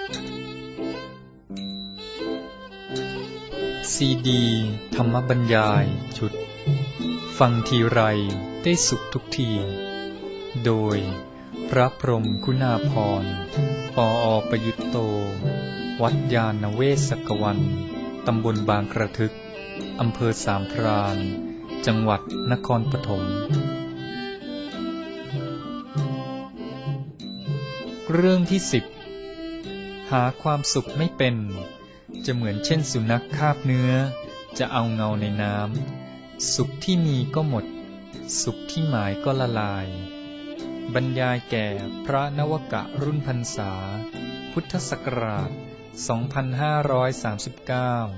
ซีดีธรรมบรรยายชุดฟังทีไรได้สุขทุกทีโดยพระพรหมคุณาภรณ์ปอ.ประยุตโตวัดญาณเวศกวันตำบลบางกระทึกอำเภอสามพรานจังหวัดนครปฐมเรื่องที่10หาความสุขไม่เป็นจะเหมือนเช่นสุนัขคาบเนื้อจะเอาเงาในน้ำสุขที่มีก็หมดสุขที่หมายก็ละลายบรรยายแก่พระนวกะรุ่นพรรษาพุทธศักราช 2539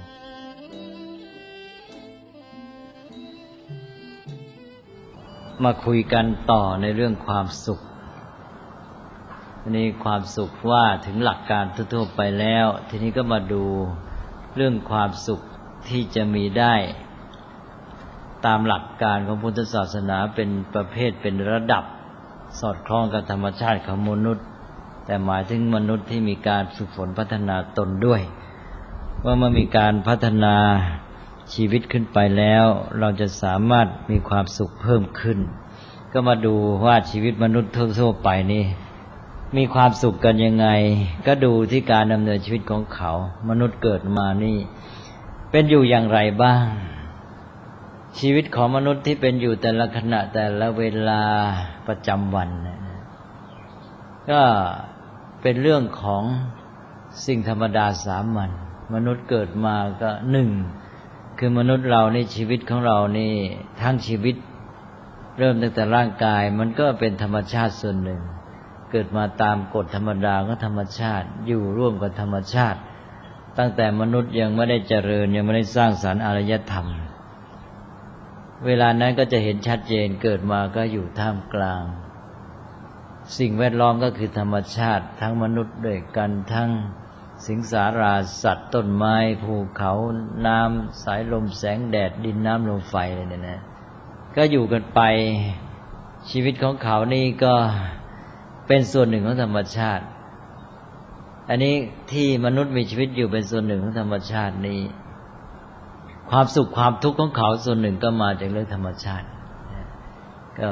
มาคุยกันต่อในเรื่องความสุขนี่ความสุขว่าถึงหลักการทั่วๆไปแล้วทีนี้ก็มาดูเรื่องความสุขที่จะมีได้ตามหลักการของพุทธศาสนาเป็นประเภทเป็นระดับสอดคล้องกับธรรมชาติของมนุษย์แต่หมายถึงมนุษย์ที่มีการฝึกฝนพัฒนาตนด้วยว่าเมื่อมีการพัฒนาชีวิตขึ้นไปแล้วเราจะสามารถมีความสุขเพิ่มขึ้นก็มาดูว่าชีวิตมนุษย์ทั่วๆไปนี่มีความสุขกันยังไงก็ดูที่การดำเนินชีวิตของเขามนุษย์เกิดมานี่เป็นอยู่อย่างไรบ้างชีวิตของมนุษย์ที่เป็นอยู่แต่ละขณะแต่ละเวลาประจำวันก็เป็นเรื่องของสิ่งธรรมดาสามัญมนุษย์เกิดมาก็หนึ่งคือมนุษย์เราในชีวิตของเรานี่ทั้งชีวิตเริ่มตั้งแต่ร่างกายมันก็เป็นธรรมชาติส่วนหนึ่งเกิดมาตามกฎธรรมดาของธรรมชาติอยู่ร่วมกับธรรมชาติตั้งแต่มนุษย์ยังไม่ได้เจริญยังไม่ได้สร้างสรรค์อารยธรรมเวลานั้นก็จะเห็นชัดเจนเกิดมาก็อยู่ท่ามกลางสิ่งแวดล้อมก็คือธรรมชาติทั้งมนุษย์ด้วยกันทั้งสิงสาราสัตว์ต้นไม้ภูเขาน้ำสายลมแสงแดดดินน้ำลมไฟอะไรเนี่ยนะก็อยู่กันไปชีวิตของเขานี่ก็เป็นส่วนหนึ่งของธรรมชาติอันนี้ที่มนุษย์มีชีวิตอยู่เป็นส่วนหนึ่งของธรรมชาตินี้ความสุขความทุกข์ของเขาส่วนหนึ่งก็มาจากเรื่องธรรมชาติก็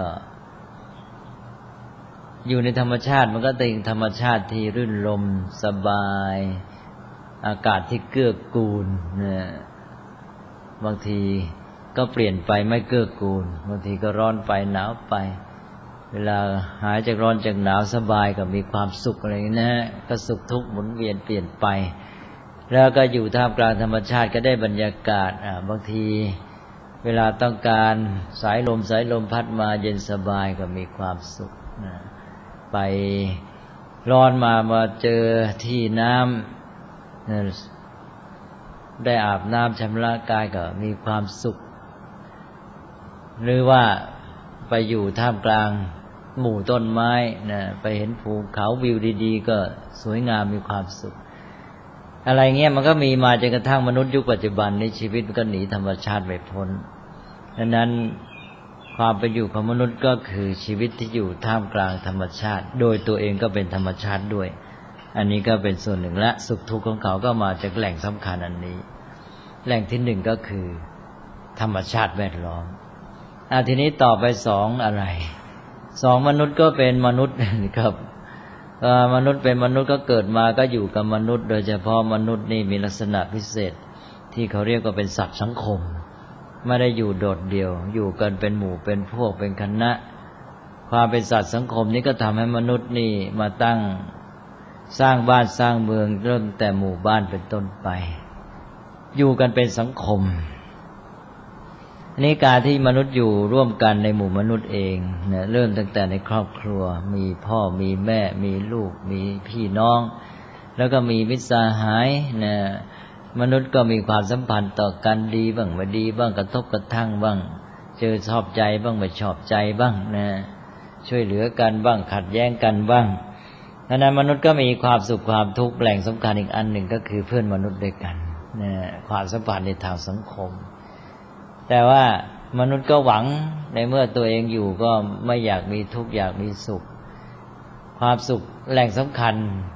อยู่ในธรรมชาติมันก็เป็นธรรมชาติที่รื่นรมสบายอากาศที่เกื้อกูลนะบางทีก็เปลี่ยนไปไม่เกื้อกูลบางทีก็ร้อนไปหนาวไปเวลาหายจากร้อนจากหนาวสบายก็มีความสุขอะไรอย่างนี้นะก็สุขทุกข์หมุนเวียนเปลี่ยนไปแล้วก็อยู่ท่ามกลางธรรมชาติก็ได้บรรยากาศบางทีเวลาต้องการสายลมพัดมาเย็นสบายก็มีความสุขไปร้อนมาเจอที่น้ำได้อาบน้ำชำระกายก็มีความสุขหรือว่าไปอยู่ท่ามกลางหมู่ต้นไม้ไปเห็นภูเขาวิวดีๆก็สวยงามมีความสุขอะไรเงี้ยมันก็มีมาจนกระทั่งมนุษย์ยุคปัจจุบันในชีวิตมันก็หนีธรรมชาติไม่พ้นดังนั้นความเป็นอยู่ของมนุษย์ก็คือชีวิตที่อยู่ท่ามกลางธรรมชาติโดยตัวเองก็เป็นธรรมชาติด้วยอันนี้ก็เป็นส่วนหนึ่งและสุขทุกข์ของเขาก็มาจากแหล่งสำคัญอันนี้แหล่งที่หนึ่งก็คือธรรมชาติแวดล้อมทีนี้ต่อไปสองอะไรสองมนุษย์ก็เป็นมนุษย์ครับมนุษย์เป็นมนุษย์ก็เกิดมาก็อยู่กับมนุษย์โดยเฉพาะมนุษย์นี่มีลักษณะพิเศษที่เขาเรียกว่าเป็นสัตว์สังคมไม่ได้อยู่โดดเดี่ยวอยู่กันเป็นหมู่เป็นพวกเป็นคณะความเป็นสัตว์สังคมนี้ก็ทำให้มนุษย์นี่มาตั้งสร้างบ้านสร้างเมืองเริ่มแต่หมู่บ้านเป็นต้นไปอยู่กันเป็นสังคมนี่การที่มนุษย์อยู่ร่วมกันในหมู่มนุษย์เองเนี่ยเริ่มตั้งแต่ในครอบครัวมีพ่อมีแม่มีลูกมีพี่น้องแล้วก็มีมิตรสหายเนี่ยมนุษย์ก็มีความสัมพันธ์ต่อกันดีบ้างไม่ดีบ้างกระทบกระทั่งบ้างเจอชอบใจบ้างไม่ชอบใจบ้างนะช่วยเหลือกันบ้างขัดแย้งกันบ้างดังนั้นมนุษย์ก็มีความสุขความทุกข์แหล่งสำคัญอีกอันหนึ่งก็คือเพื่อนมนุษย์ด้วยกันนะความสัมพันธ์ในทางสังคมแต่ว่ามนุษย์ก็หวังในเมื่อตัวเองอยู่ก็ไม่อยากมีทุกข์อยากมีสุขความสุขแหล่งสำคัญ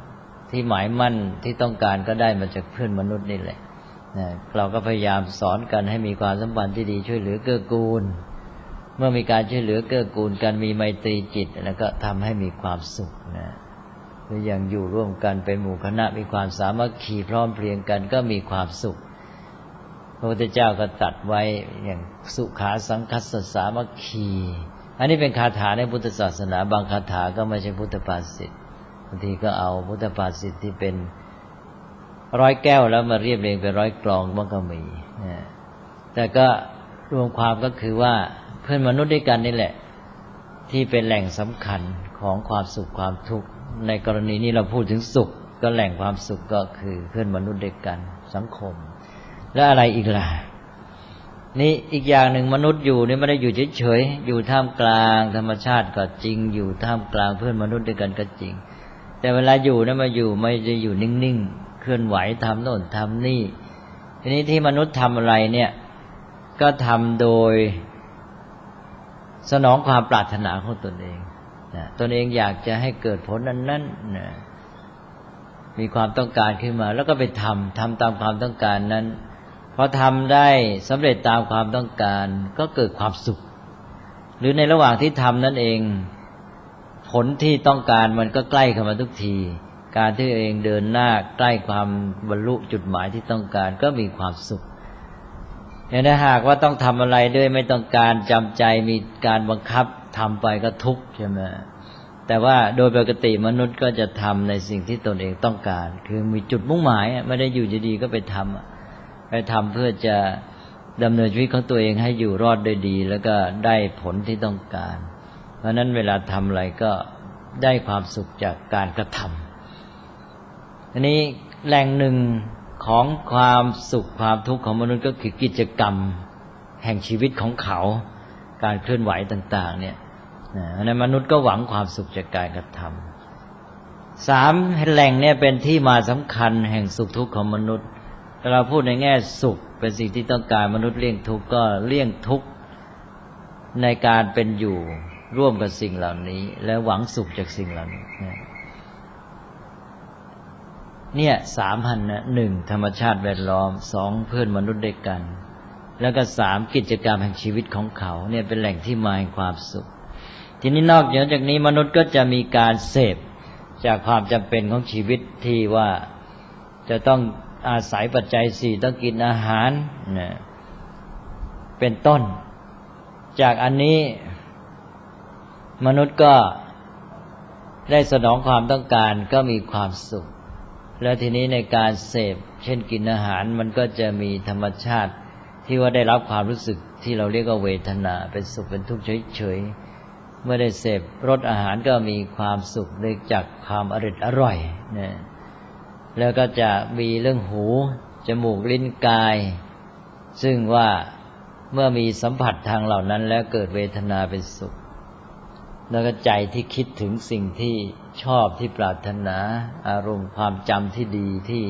ที่หมายมั่นที่ต้องการก็ได้มาจากเพื่อนมนุษย์นี่แหละเราก็พยายามสอนกันให้มีความสัมพันธ์ที่ดีช่วยเหลือเกื้อกูลเมื่อมีการช่วยเหลือเกื้อกูลกันมีไมตรีจิตแล้วก็ทำให้มีความสุขหรืออย่างอยู่ร่วมกันเป็นหมู่คณะมีความสามัคคีพร้อมเพรียงกันก็มีความสุขพระพุทธเจ้าก็ตรัสไว้อย่างสุขาสังคัสสสามัคคีอันนี้เป็นคาถาในพุทธศาสนาบางคาถาก็ไม่ใช่พุทธภาษิตบางทีก็เอาพุทธภาษิตที่เป็นร้อยแก้วแล้วมาเรียบเรียงเป็นร้อยกลองมันก็มีแต่ก็รวมความก็คือว่าเพื่อนมนุษย์ด้วยกันนี่แหละที่เป็นแหล่งสำคัญของความสุขความทุกข์ในกรณีนี้เราพูดถึงสุขก็แหล่งความสุขก็คือเพื่อนมนุษย์ด้วยกันสังคมและอะไรอีกล่ะนี่อีกอย่างหนึ่งมนุษย์อยู่นี่ไม่ได้อยู่เฉยๆอยู่ท่ามกลางธรรมชาติก็จริงอยู่ท่ามกลางเพื่อนมนุษย์ด้วยกันก็จริงแต่เวลาอยู่นะมาอยู่ไม่ได้อยู่นิ่งๆเคลื่อนไหวทำโน่นทำนี่ทีนี้ที่มนุษย์ทำอะไรเนี่ยก็ทำโดยสนองความปรารถนาของตนเองตนเองอยากจะให้เกิดผลนั้นมีความต้องการขึ้นมาแล้วก็ไปทำตามความต้องการนั้นพอทำได้สำเร็จตามความต้องการก็เกิดความสุขหรือในระหว่างที่ทำนั่นเองผลที่ต้องการมันก็ใกล้เข้ามาทุกทีการที่เองเดินหน้าใกล้ความบรรลุจุดหมายที่ต้องการก็มีความสุขอย่างถ้าหากว่าต้องทำอะไรด้วยไม่ต้องการจำใจมีการบังคับทำไปก็ทุกข์ใช่ไหมแต่ว่าโดยปกติมนุษย์ก็จะทำในสิ่งที่ตนเองต้องการคือมีจุดมุ่งหมายไม่ได้อยู่ดีๆก็ไปทำเพื่อจะดำเนินชีวิตของตัวเองให้อยู่รอดได้ดีแล้วก็ได้ผลที่ต้องการเพราะนั้นเวลาทำอะไรก็ได้ความสุขจากการกระทำอันนี้แหล่งหนึ่งของความสุขความทุกข์ของมนุษย์ก็คือกิจกรรมแห่งชีวิตของเขาการเคลื่อนไหวต่างๆเนี่ยในมนุษย์ก็หวังความสุขจากการกระทำ3แหล่งเนี่ยเป็นที่มาสำคัญแห่งสุขทุกข์ของมนุษย์ถ้าเราพูดในแง่สุขเป็นสิ่งที่ต้องการมนุษย์เลี่ยงทุกข์ก็เลี่ยงทุกข์ในการเป็นอยู่ร่วมกับสิ่งเหล่านี้และหวังสุขจากสิ่งเหล่านี้เนี่ย3พันนะ1ธรรมชาติแวดล้อม2เพื่อนมนุษย์ด้วยกันแล้วก็3กิจกรรมแห่งชีวิตของเขาเนี่ยเป็นแหล่งที่มาแห่งความสุขทีนี้นอกจากนี้มนุษย์ก็จะมีการเสพจากความจำเป็นของชีวิตที่ว่าจะต้องอาศัยปัจจัย4ต้องกินอาหารเป็นต้นจากอันนี้มนุษย์ก็ได้สนองความต้องการก็มีความสุขแล้วทีนี้ในการเสพเช่นกินอาหารมันก็จะมีธรรมชาติที่ว่าได้รับความรู้สึกที่เราเรียกว่าเวทนาเป็นสุขเป็นทุกข์เฉยๆเมื่อได้เสพรสอาหารก็มีความสุขได้จากความอร่อยแล้วก็จะมีเรื่องหูจมูกลิ้นกายซึ่งว่าเมื่อมีสัมผัสทางเหล่านั้นแล้วเกิดเวทนาเป็นสุขแล้วก็ใจที่คิดถึงสิ่งที่ชอบที่ปรารถนาอารมณ์ความจำที่ดีที่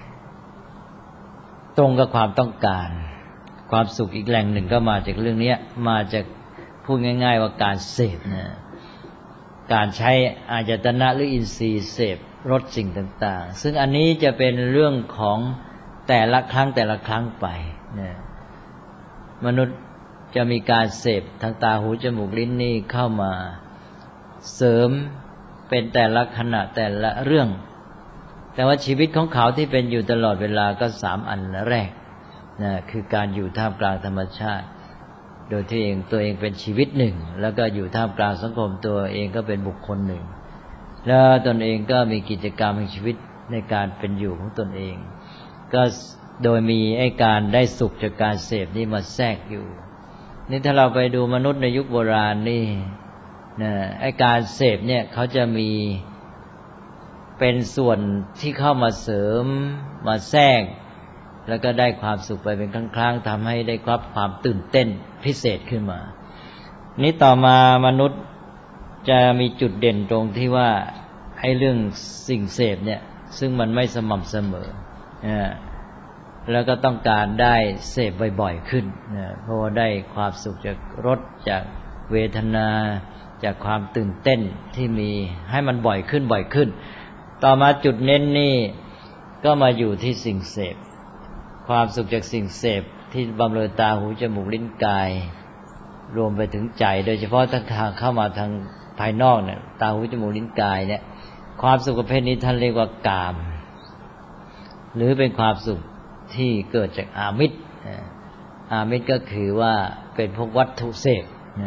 ตรงกับความต้องการความสุขอีกแหล่งหนึ่งก็มาจากเรื่องนี้มาจากพูดง่ายๆว่าการเสพการใช้อายตนะหรืออินทรีย์เสพรสสิ่งต่างๆซึ่งอันนี้จะเป็นเรื่องของแต่ละครั้งไปมนุษย์จะมีการเสพทางตาหูจมูกลิ้นนี่เข้ามาเสริมเป็นแต่ละขณะแต่ละเรื่องแต่ว่าชีวิตของเขาที่เป็นอยู่ตลอดเวลาก็3อันแรกคือการอยู่ท่ามกลางธรรมชาติโดยที่ตัวเองเป็นชีวิตหนึ่งแล้วก็อยู่ท่ามกลางสังคมตัวเองก็เป็นบุคคลหนึ่งแล้วตนเองก็มีกิจกรรมแห่งชีวิตในการเป็นอยู่ของตนเองก็โดยมีไอ้การได้สุขจากการเสพนี่มาแทรกอยู่นี่ถ้าเราไปดูมนุษย์ในยุคโบราณนี่ไอ้การเสพเนี่ยเขาจะมีเป็นส่วนที่เข้ามาเสริมมาแทรกแล้วก็ได้ความสุขไปเป็นครั้งๆทำให้ได้รับความตื่นเต้นพิเศษขึ้นมานี้ต่อมามนุษย์จะมีจุดเด่นตรงที่ว่าไอ้เรื่องสิ่งเสพเนี่ยซึ่งมันไม่สม่ำเสมอแล้วก็ต้องการได้เสพบ่อยๆขึ้นเพราะว่าได้ความสุขจากรสจากเวทนาจากความตื่นเต้นที่มีให้มันบ่อยขึ้นต่อมาจุดเน้นนี่ก็มาอยู่ที่สิ่งเสพความสุขจากสิ่งเสพที่บำเรอตาหูจมูกลิ้นกายรวมไปถึงใจโดยเฉพาะทางเข้ามาทางภายนอกเนี่ยตาหูจมูกลิ้นกายเนี่ยความสุขประเภทนี้ท่านเรียกว่ากามหรือเป็นความสุขที่เกิดจากอามิตรอามิตรก็คือว่าเป็นพวกวัตถุเสพ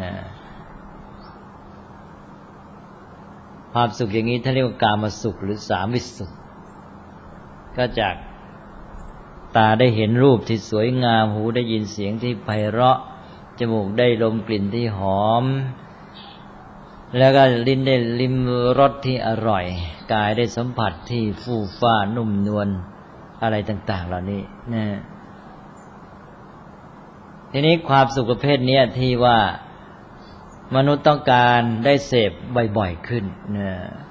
ความสุขอย่างนี้ท่านเรียกว่ากามสุขหรือสามิตรสุขก็จากตาได้เห็นรูปที่สวยงามหูได้ยินเสียงที่ไพเราะจมูกได้ดมกลิ่นที่หอมแล้วก็ลิ้นได้ลิ้มรสที่อร่อยกายได้สัมผัสที่ฟูฟ้านุ่มนวลอะไรต่างๆเหล่านี้นะทีนี้ความสุขประเภทนี้ที่ว่ามนุษย์ต้องการได้เสพบ่อยๆขึ้นนะ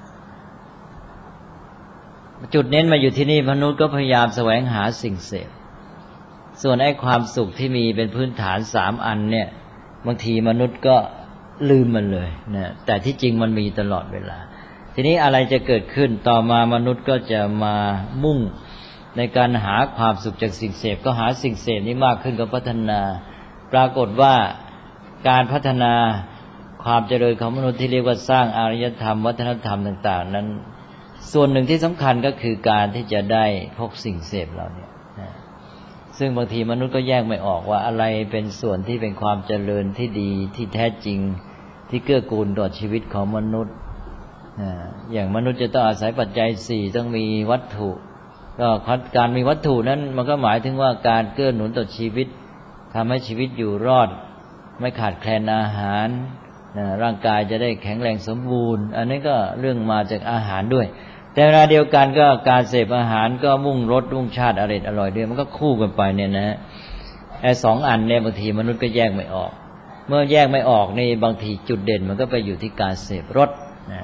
จุดเน้นมาอยู่ที่นี่มนุษย์ก็พยายามแสวงหาสิ่งเสพส่วนไอ้ความสุขที่มีเป็นพื้นฐาน3อันเนี่ยบางทีมนุษย์ก็ลืมมันเลยนะแต่ที่จริงมันมีตลอดเวลาทีนี้อะไรจะเกิดขึ้นต่อมามนุษย์ก็จะมามุ่งในการหาความสุขจากสิ่งเสพก็หาสิ่งเสพนี้มากขึ้นก็พัฒนาปรากฏว่าการพัฒนาความเจริญของมนุษย์ที่เรียกว่าสร้างอารยธรรมวัฒนธรรมต่างๆนั้นส่วนหนึ่งที่สำคัญก็คือการที่จะได้พบสิ่งเสพเหล่านี้ซึ่งบางทีมนุษย์ก็แยกไม่ออกว่าอะไรเป็นส่วนที่เป็นความเจริญที่ดีที่แท้จริงที่เกื้อกูลต่อชีวิตของมนุษย์อย่างมนุษย์จะต้องอาศัยปัจจัย4ต้องมีวัตถุก็การมีวัตถุนั้นมันก็หมายถึงว่าการเกื้อหนุนต่อชีวิตทำให้ชีวิตอยู่รอดไม่ขาดแคลนอาหารร่างกายจะได้แข็งแรงสมบูรณ์อันนี้ก็เรื่องมาจากอาหารด้วยแต่เวลาเดียวกันก็การเสพอาหารก็มุ่งรสมุ่งชาติอร่อยด้วยมันก็คู่กันไปเนี่ยนะไอ้2อันเนี่ยบางทีมนุษย์ก็แยกไม่ออกเมื่อแยกไม่ออกนี่บางทีจุดเด่นมันก็ไปอยู่ที่การเสพรส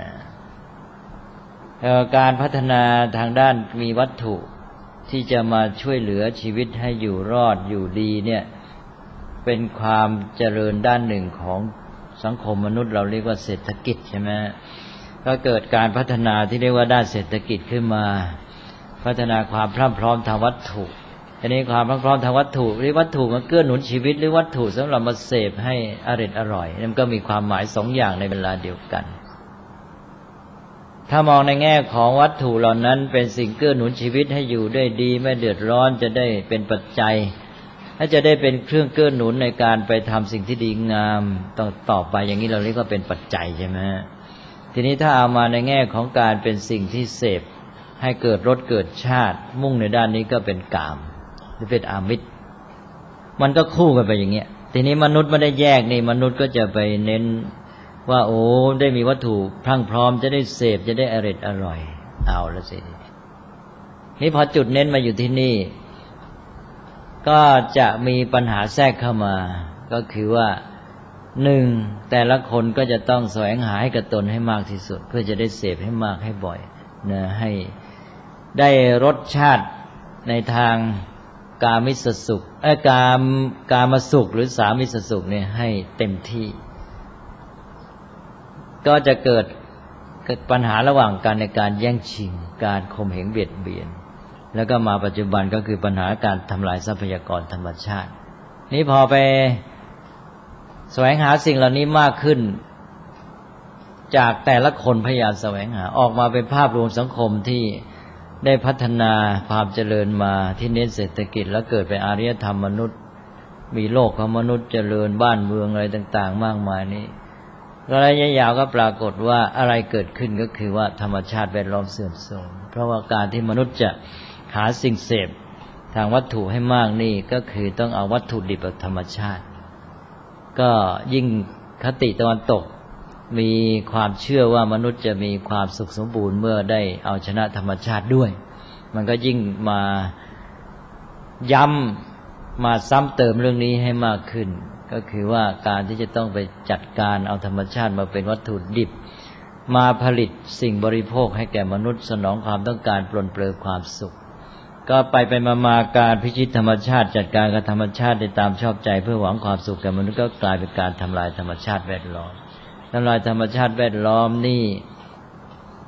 การพัฒนาทางด้านมีวัตถุที่จะมาช่วยเหลือชีวิตให้อยู่รอดอยู่ดีเนี่ยเป็นความเจริญด้านหนึ่งของสังคมมนุษย์เราเรียกว่าเศรษฐกิจใช่ไหมก็เกิดการพัฒนาที่เรียกว่าด้านเศรษฐกิจขึ้นมาพัฒนาความพรั่งพร้อมทางวัตถุอันนี้ความพรั่งพร้อมทางวัตถุหรือวัตถุมันเกื้อหนุนชีวิตหรือวัตถุสำหรับมาเสพให้อร่อยมันก็มีความหมาย2อย่างในเวลาเดียวกันถ้ามองในแง่ของวัตถุเหล่านั้นเป็นสิ่งเกื้อหนุนชีวิตให้อยู่ได้ดีไม่เดือดร้อนจะได้เป็นปัจจัยถ้าจะได้เป็นเครื่องเกื้อหนุนในการไปทำสิ่งที่ดีงามต่อไปอย่างนี้เราเรียกว่าเป็นปัจจัยใช่ไหมทีนี้ถ้าเอามาในแง่ของการเป็นสิ่งที่เสพให้เกิดรสเกิดชาติมุ่งในด้านนี้ก็เป็นกามหรือเป็นอามิตรมันก็คู่กันไปอย่างเงี้ยทีนี้มนุษย์ไม่ได้แยกนี่มนุษย์ก็จะไปเน้นว่าโอ้ได้มีวัตถุพรั่งพร้อมจะได้เสพจะได้อร่อยเอาละสินี่พอจุดเน้นมาอยู่ที่นี่ก็จะมีปัญหาแทรกเข้ามาก็คือว่า1แต่ละคนก็จะต้องแสวงหาให้กับตนให้มากที่สุดเพื่อจะได้เสพให้มากให้บ่อยนะให้ได้รสชาติในทางกามิสสุขกามสุขหรือสามิสสุขเนี่ยให้เต็มที่ก็จะเกิดปัญหาระหว่างกันในการแย่งชิงการข่มเหงเบียดเบียนแล้วก็มาปัจจุบันก็คือปัญหาการทำลายทรัพยากรธรรมชาตินี่พอไปแสวงหาสิ่งเหล่านี้มากขึ้นจากแต่ละคนพยายามแสวงหาออกมาเป็นภาพรวมสังคมที่ได้พัฒนาความเจริญมาที่เน้นเศรษฐกิจแล้วเกิดเป็นอารยธรรมมนุษย์มีโลกของมนุษย์เจริญบ้านเมืองอะไรต่างๆมากมายนี้ระยะยาวก็ปรากฏว่าอะไรเกิดขึ้นก็คือว่าธรรมชาติแวดล้อมเสื่อมโทรมเพราะว่าการที่มนุษย์จะหาสิ่งเสพทางวัตถุให้มากนี่ก็คือต้องเอาวัตถุดิบจากธรรมชาติก็ยิ่งคติตะวันตกมีความเชื่อว่ามนุษย์จะมีความสุขสมบูรณ์เมื่อได้เอาชนะธรรมชาติด้วยมันก็ยิ่งมาย้ำมาซ้ำเติมเรื่องนี้ให้มากขึ้นก็คือว่าการที่จะต้องไปจัดการเอาธรรมชาติมาเป็นวัตถุดิบมาผลิตสิ่งบริโภคให้แก่มนุษย์สนองความต้องการปลนเปลือยความสุขก็ไปมาการพิชิตธรรมชาติจัดการกับธรรมชาติได้ตามชอบใจเพื่อหวังความสุขแก่มนุษย์ก็กลายเป็นการทำลายธรรมชาติแวดล้อมทำลายธรรมชาติแวดล้อมนี่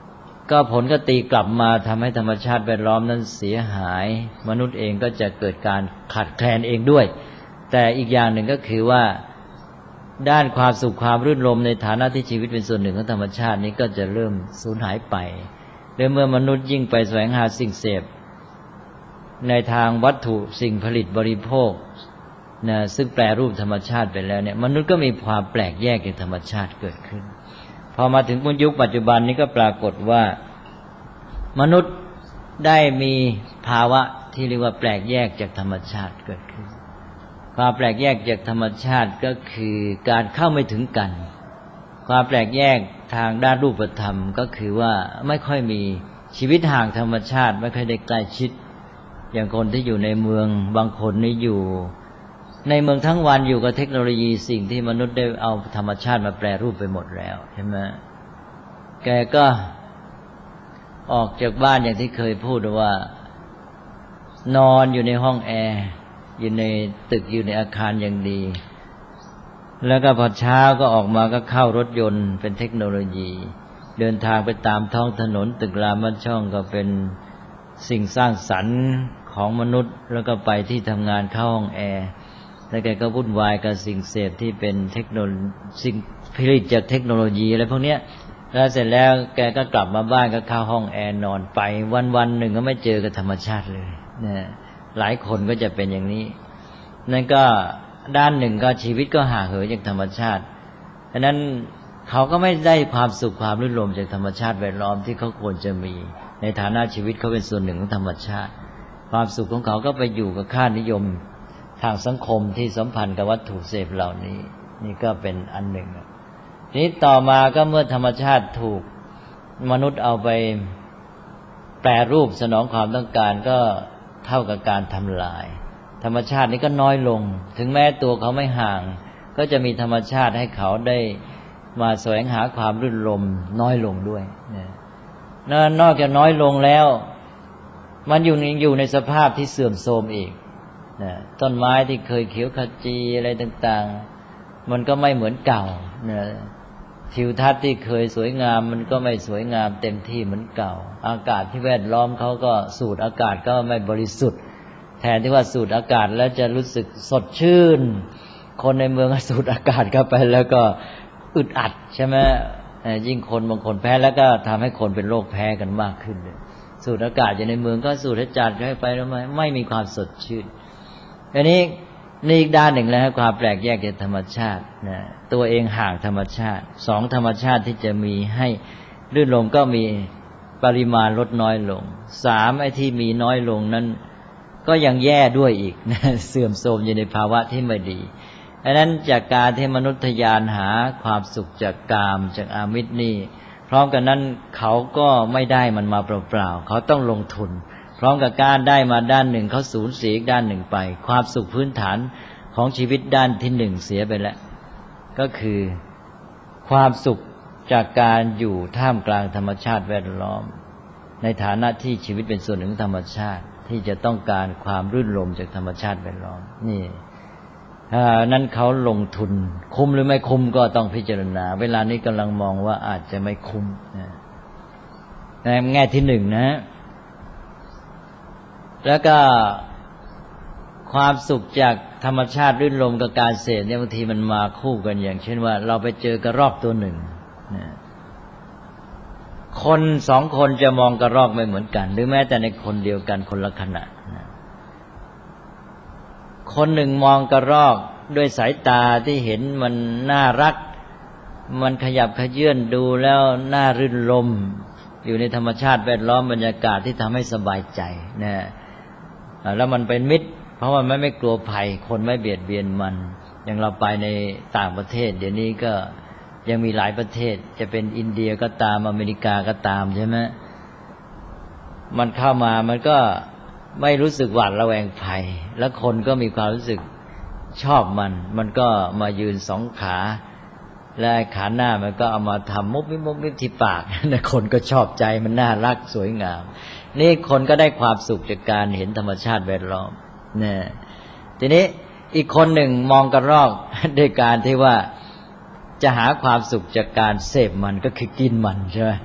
ก็ผลก็ตีกลับมาทำให้ธรรมชาติแวดล้อมนั้นเสียหายมนุษย์เองก็จะเกิดการขาดแคลนเองด้วยแต่อีกอย่างหนึ่งก็คือว่าด้านความสุขความรื่นรมในฐานะที่ชีวิตเป็นส่วนหนึ่งของธรรมชาตินี้ก็จะเริ่มสูญหายไปโดยเมื่อมนุษย์ยิ่งไปแสวงหาสิ่งเสพในทางวัตถุสิ่งผลิตบริโภคนะซึ่งแปรรูปธรรมชาติไปแล้วเนี่ยมนุษย์ก็มีความแปลกแยกจากธรรมชาติเกิดขึ้นพอมาถึงยุคปัจจุบันนี้ก็ปรากฏว่ามนุษย์ได้มีภาวะที่เรียกว่าแปลกแยกจากธรรมชาติเกิดขึ้นความแปลกแยกจากธรรมชาติก็คือการเข้าไม่ถึงกันความแปลกแยกทางด้านรูปธรรมก็คือว่าไม่ค่อยมีชีวิตห่างธรรมชาติไม่ค่อยได้ใกล้ชิดอย่างคนที่อยู่ในเมืองบางคนนี่อยู่ในเมืองทั้งวันอยู่กับเทคโนโลยีสิ่งที่มนุษย์ได้เอาธรรมชาติมาแปรรูปไปหมดแล้วใช่ไหมแกก็ออกจากบ้านอย่างที่เคยพูดว่านอนอยู่ในห้องแอร์อยู่ในตึกอยู่ในอาคารอย่างดีแล้วก็พอเช้าก็ออกมาก็เข้ารถยนต์เป็นเทคโนโลยีเดินทางไปตามท้องถนนตึกรามบ้านช่องก็เป็นสิ่งสร้างสรรค์ของมนุษย์แล้วก็ไปที่ทำงานเข้าห้องแอร์แล้วแกก็วุ่นวายกับสิ่งเสพที่เป็นเทคโนโลยีสิ่งผลิตจากเทคโนโลยีอะไรพวกเนี้ยแล้วเสร็จแล้วแกก็กลับมาบ้านก็เข้าห้องแอร์นอนไปวันๆหนึ่งก็ไม่เจอกับธรรมชาติเลยนะหลายคนก็จะเป็นอย่างนี้นั่นก็ด้านหนึ่งก็ชีวิตก็ห่างเหินจากธรรมชาติฉะนั้นเขาก็ไม่ได้ความสุขความรื่นรมจากธรรมชาติแวดล้อมที่เขาควรจะมีในฐานะชีวิตเขาเป็นส่วนหนึ่งของธรรมชาติความสุขของเขาก็ไปอยู่กับค่านิยมทางสังคมที่สัมพันธ์กับวัตถุเสพเหล่านี้นี่ก็เป็นอันหนึ่งทีนี้ต่อมาก็เมื่อธรรมชาติถูกมนุษย์เอาไปแปรรูปสนองความต้องการก็เท่ากับการทำลายธรรมชาตินี้ก็น้อยลงถึงแม้ตัวเขาไม่ห่างก็จะมีธรรมชาติให้เขาได้มาแสวงหาความรื่นรมน้อยลงด้วยนอกจากน้อยลงแล้วมันอยู่ในสภาพที่เสื่อมโทรมอีกต้นไม้ที่เคยเขียวขจีอะไรต่างๆมันก็ไม่เหมือนเก่าทิวทัศน์ที่เคยสวยงามมันก็ไม่สวยงามเต็มที่เหมือนเก่าอากาศที่แวดล้อมเขาก็สูดอากาศก็ไม่บริสุทธิ์แทนที่ว่าสูดอากาศแล้วจะรู้สึกสดชื่นคนในเมืองสูดอากาศเข้าไปแล้วก็อึดอัดใช่ไหมยิ่งคนบางคนแพ้แล้วก็ทำให้คนเป็นโรคแพ้กันมากขึ้นสูดอากาศอยู่ในเมืองก็สูดให้จัดเข้าไปแล้วไม่มีความสดชื่นอันนี้นี่อีกด้านหนึ่งแล้วความแปลกแยกจากธรรมชาติตัวเองห่างธรรมชาติสองธรรมชาติที่จะมีให้รื่นรมก็มีปริมาณลดน้อยลงสามไอ้ที่มีน้อยลงนั้นก็ยังแย่ด้วยอีกเสื่อมโทรมอยู่ในภาวะที่ไม่ดีดังนั้นจากการที่มนุษย์ทะยานหาความสุขจากกามจากอามิตรนี่พร้อมกันนั้นเขาก็ไม่ได้มันมาเปล่าๆเขาต้องลงทุนพร้อมกับการได้มาด้านหนึ่งเขาสูญเสียอีกด้านหนึ่งไปความสุขพื้นฐานของชีวิตด้านที่หนึ่งเสียไปแล้วก็คือความสุขจากการอยู่ท่ามกลางธรรมชาติแวดล้อมในฐานะที่ชีวิตเป็นส่วนหนึ่งของธรรมชาติที่จะต้องการความรื่นรมจากธรรมชาติแวดล้อมนี่นั้นเขาลงทุนคุ้มหรือไม่คุ้มก็ต้องพิจารณาเวลานี้กำลังมองว่าอาจจะไม่คุ้มในแง่ที่หนึ่งนะแล้วก็ความสุขจากธรรมชาติรื่นรมกับการเสพเนี่ยบางทีมันมาคู่กันอย่างเช่นว่าเราไปเจอกระรอกตัวหนึ่งคนสองคนจะมองกระรอกไม่เหมือนกันหรือแม้แต่ในคนเดียวกันคนละขณะคนหนึ่งมองกระรอกด้วยสายตาที่เห็นมันน่ารักมันขยับขยื่นดูแล้วน่ารื่นรมอยู่ในธรรมชาติแวดล้อมบรรยากาศที่ทำให้สบายใจนะแล้วมันเป็นมิตรเพราะว่ามันไม่กลัวภัยคนไม่เบียดเบียนมันอย่างเราไปในต่างประเทศเดี๋ยวนี้ก็ยังมีหลายประเทศจะเป็นอินเดียก็ตามอเมริกาก็ตามใช่ไหมมันเข้ามามันก็ไม่รู้สึกหวาดระแวงภัยแล้วคนก็มีความรู้สึกชอบมันก็มายืนสองขาและขาหน้ามันก็เอามาทำมุบมิบที่ปากนะคนก็ชอบใจมันน่ารักสวยงามนี่คนก็ได้ความสุขจากการเห็นธรรมชาติแวดล้อมเนี่ยทีนี้อีกคนหนึ่งมองกระรอกด้วยการที่ว่าจะหาความสุขจากการเสพมันก็คือกินมันใช่ไหม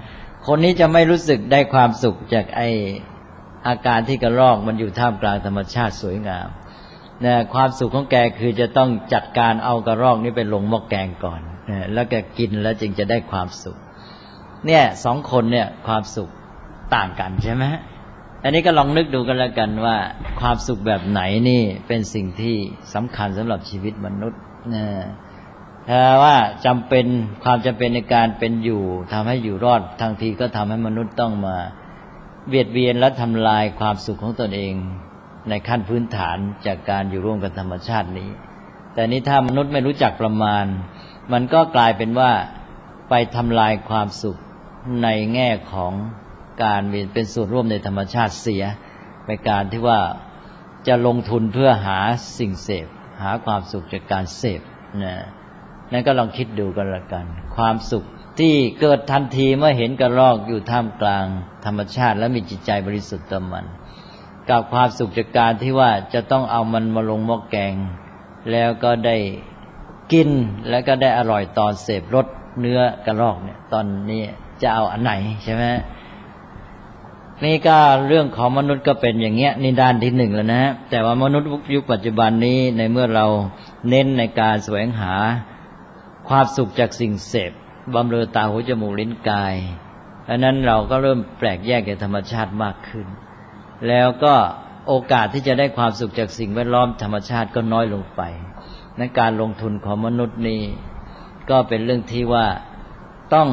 คนนี้จะไม่รู้สึกได้ความสุขจากอาการที่กระรอกมันอยู่ท่ามกลางธรรมชาติสวยงามนะความสุขของแกคือจะต้องจัดการเอากระรอกนี้ไปลงหม้อแกงก่อนแล้วแกกินแล้วจึงจะได้ความสุขเนี่ยสองคนเนี่ยความสุขต่างกันใช่ไหมอันนี้ก็ลองนึกดูกันแล้วกันว่าความสุขแบบไหนนี่เป็นสิ่งที่สำคัญสำหรับชีวิตมนุษย์ถ้าว่าความจำเป็นในการเป็นอยู่ทำให้อยู่รอดทางทีก็ทำให้มนุษย์ต้องมาเบียดเบียนและทำลายความสุขของตนเองในขั้นพื้นฐานจากการอยู่ร่วมกับธรรมชาตินี้แต่นี้ถ้ามนุษย์ไม่รู้จักประมาณมันก็กลายเป็นว่าไปทำลายความสุขในแง่ของการเป็นส่วนร่วมในธรรมชาติเสียไปการที่ว่าจะลงทุนเพื่อหาสิ่งเสพหาความสุขจากการเสพนั่นก็ลองคิดดูกันละกันความสุขที่เกิดทันทีเมื่อเห็นกระรอกอยู่ท่ามกลางธรรมชาติและมีจิตใจบริสุทธิ์ต่อมันกับความสุขจากการที่ว่าจะต้องเอามันมาลงหม้อแกงแล้วก็ได้กินแล้วก็ได้อร่อยตอนเสพรสเนื้อกระรอกเนี่ยตอนนี้จะเอาอันไหนใช่ไหมนี่ก็เรื่องของมนุษย์ก็เป็นอย่างเงี้ยนี่ด้านที่หนึ่งแล้วนะแต่ว่ามนุษย์ยุคปัจจุบันนี้ในเมื่อเราเน้นในการแสวงหาความสุขจากสิ่งเสพบำเรอตาหูจมูกลิ้นกายเพราะนั้นเราก็เริ่มแปลกแยกจากธรรมชาติมากขึ้นแล้วก็โอกาสที่จะได้ความสุขจากสิ่งแวดล้อมธรรมชาติก็น้อยลงไปในการลงทุนของมนุษย์นี่ก็เป็นเรื่องที่ว่าต้อง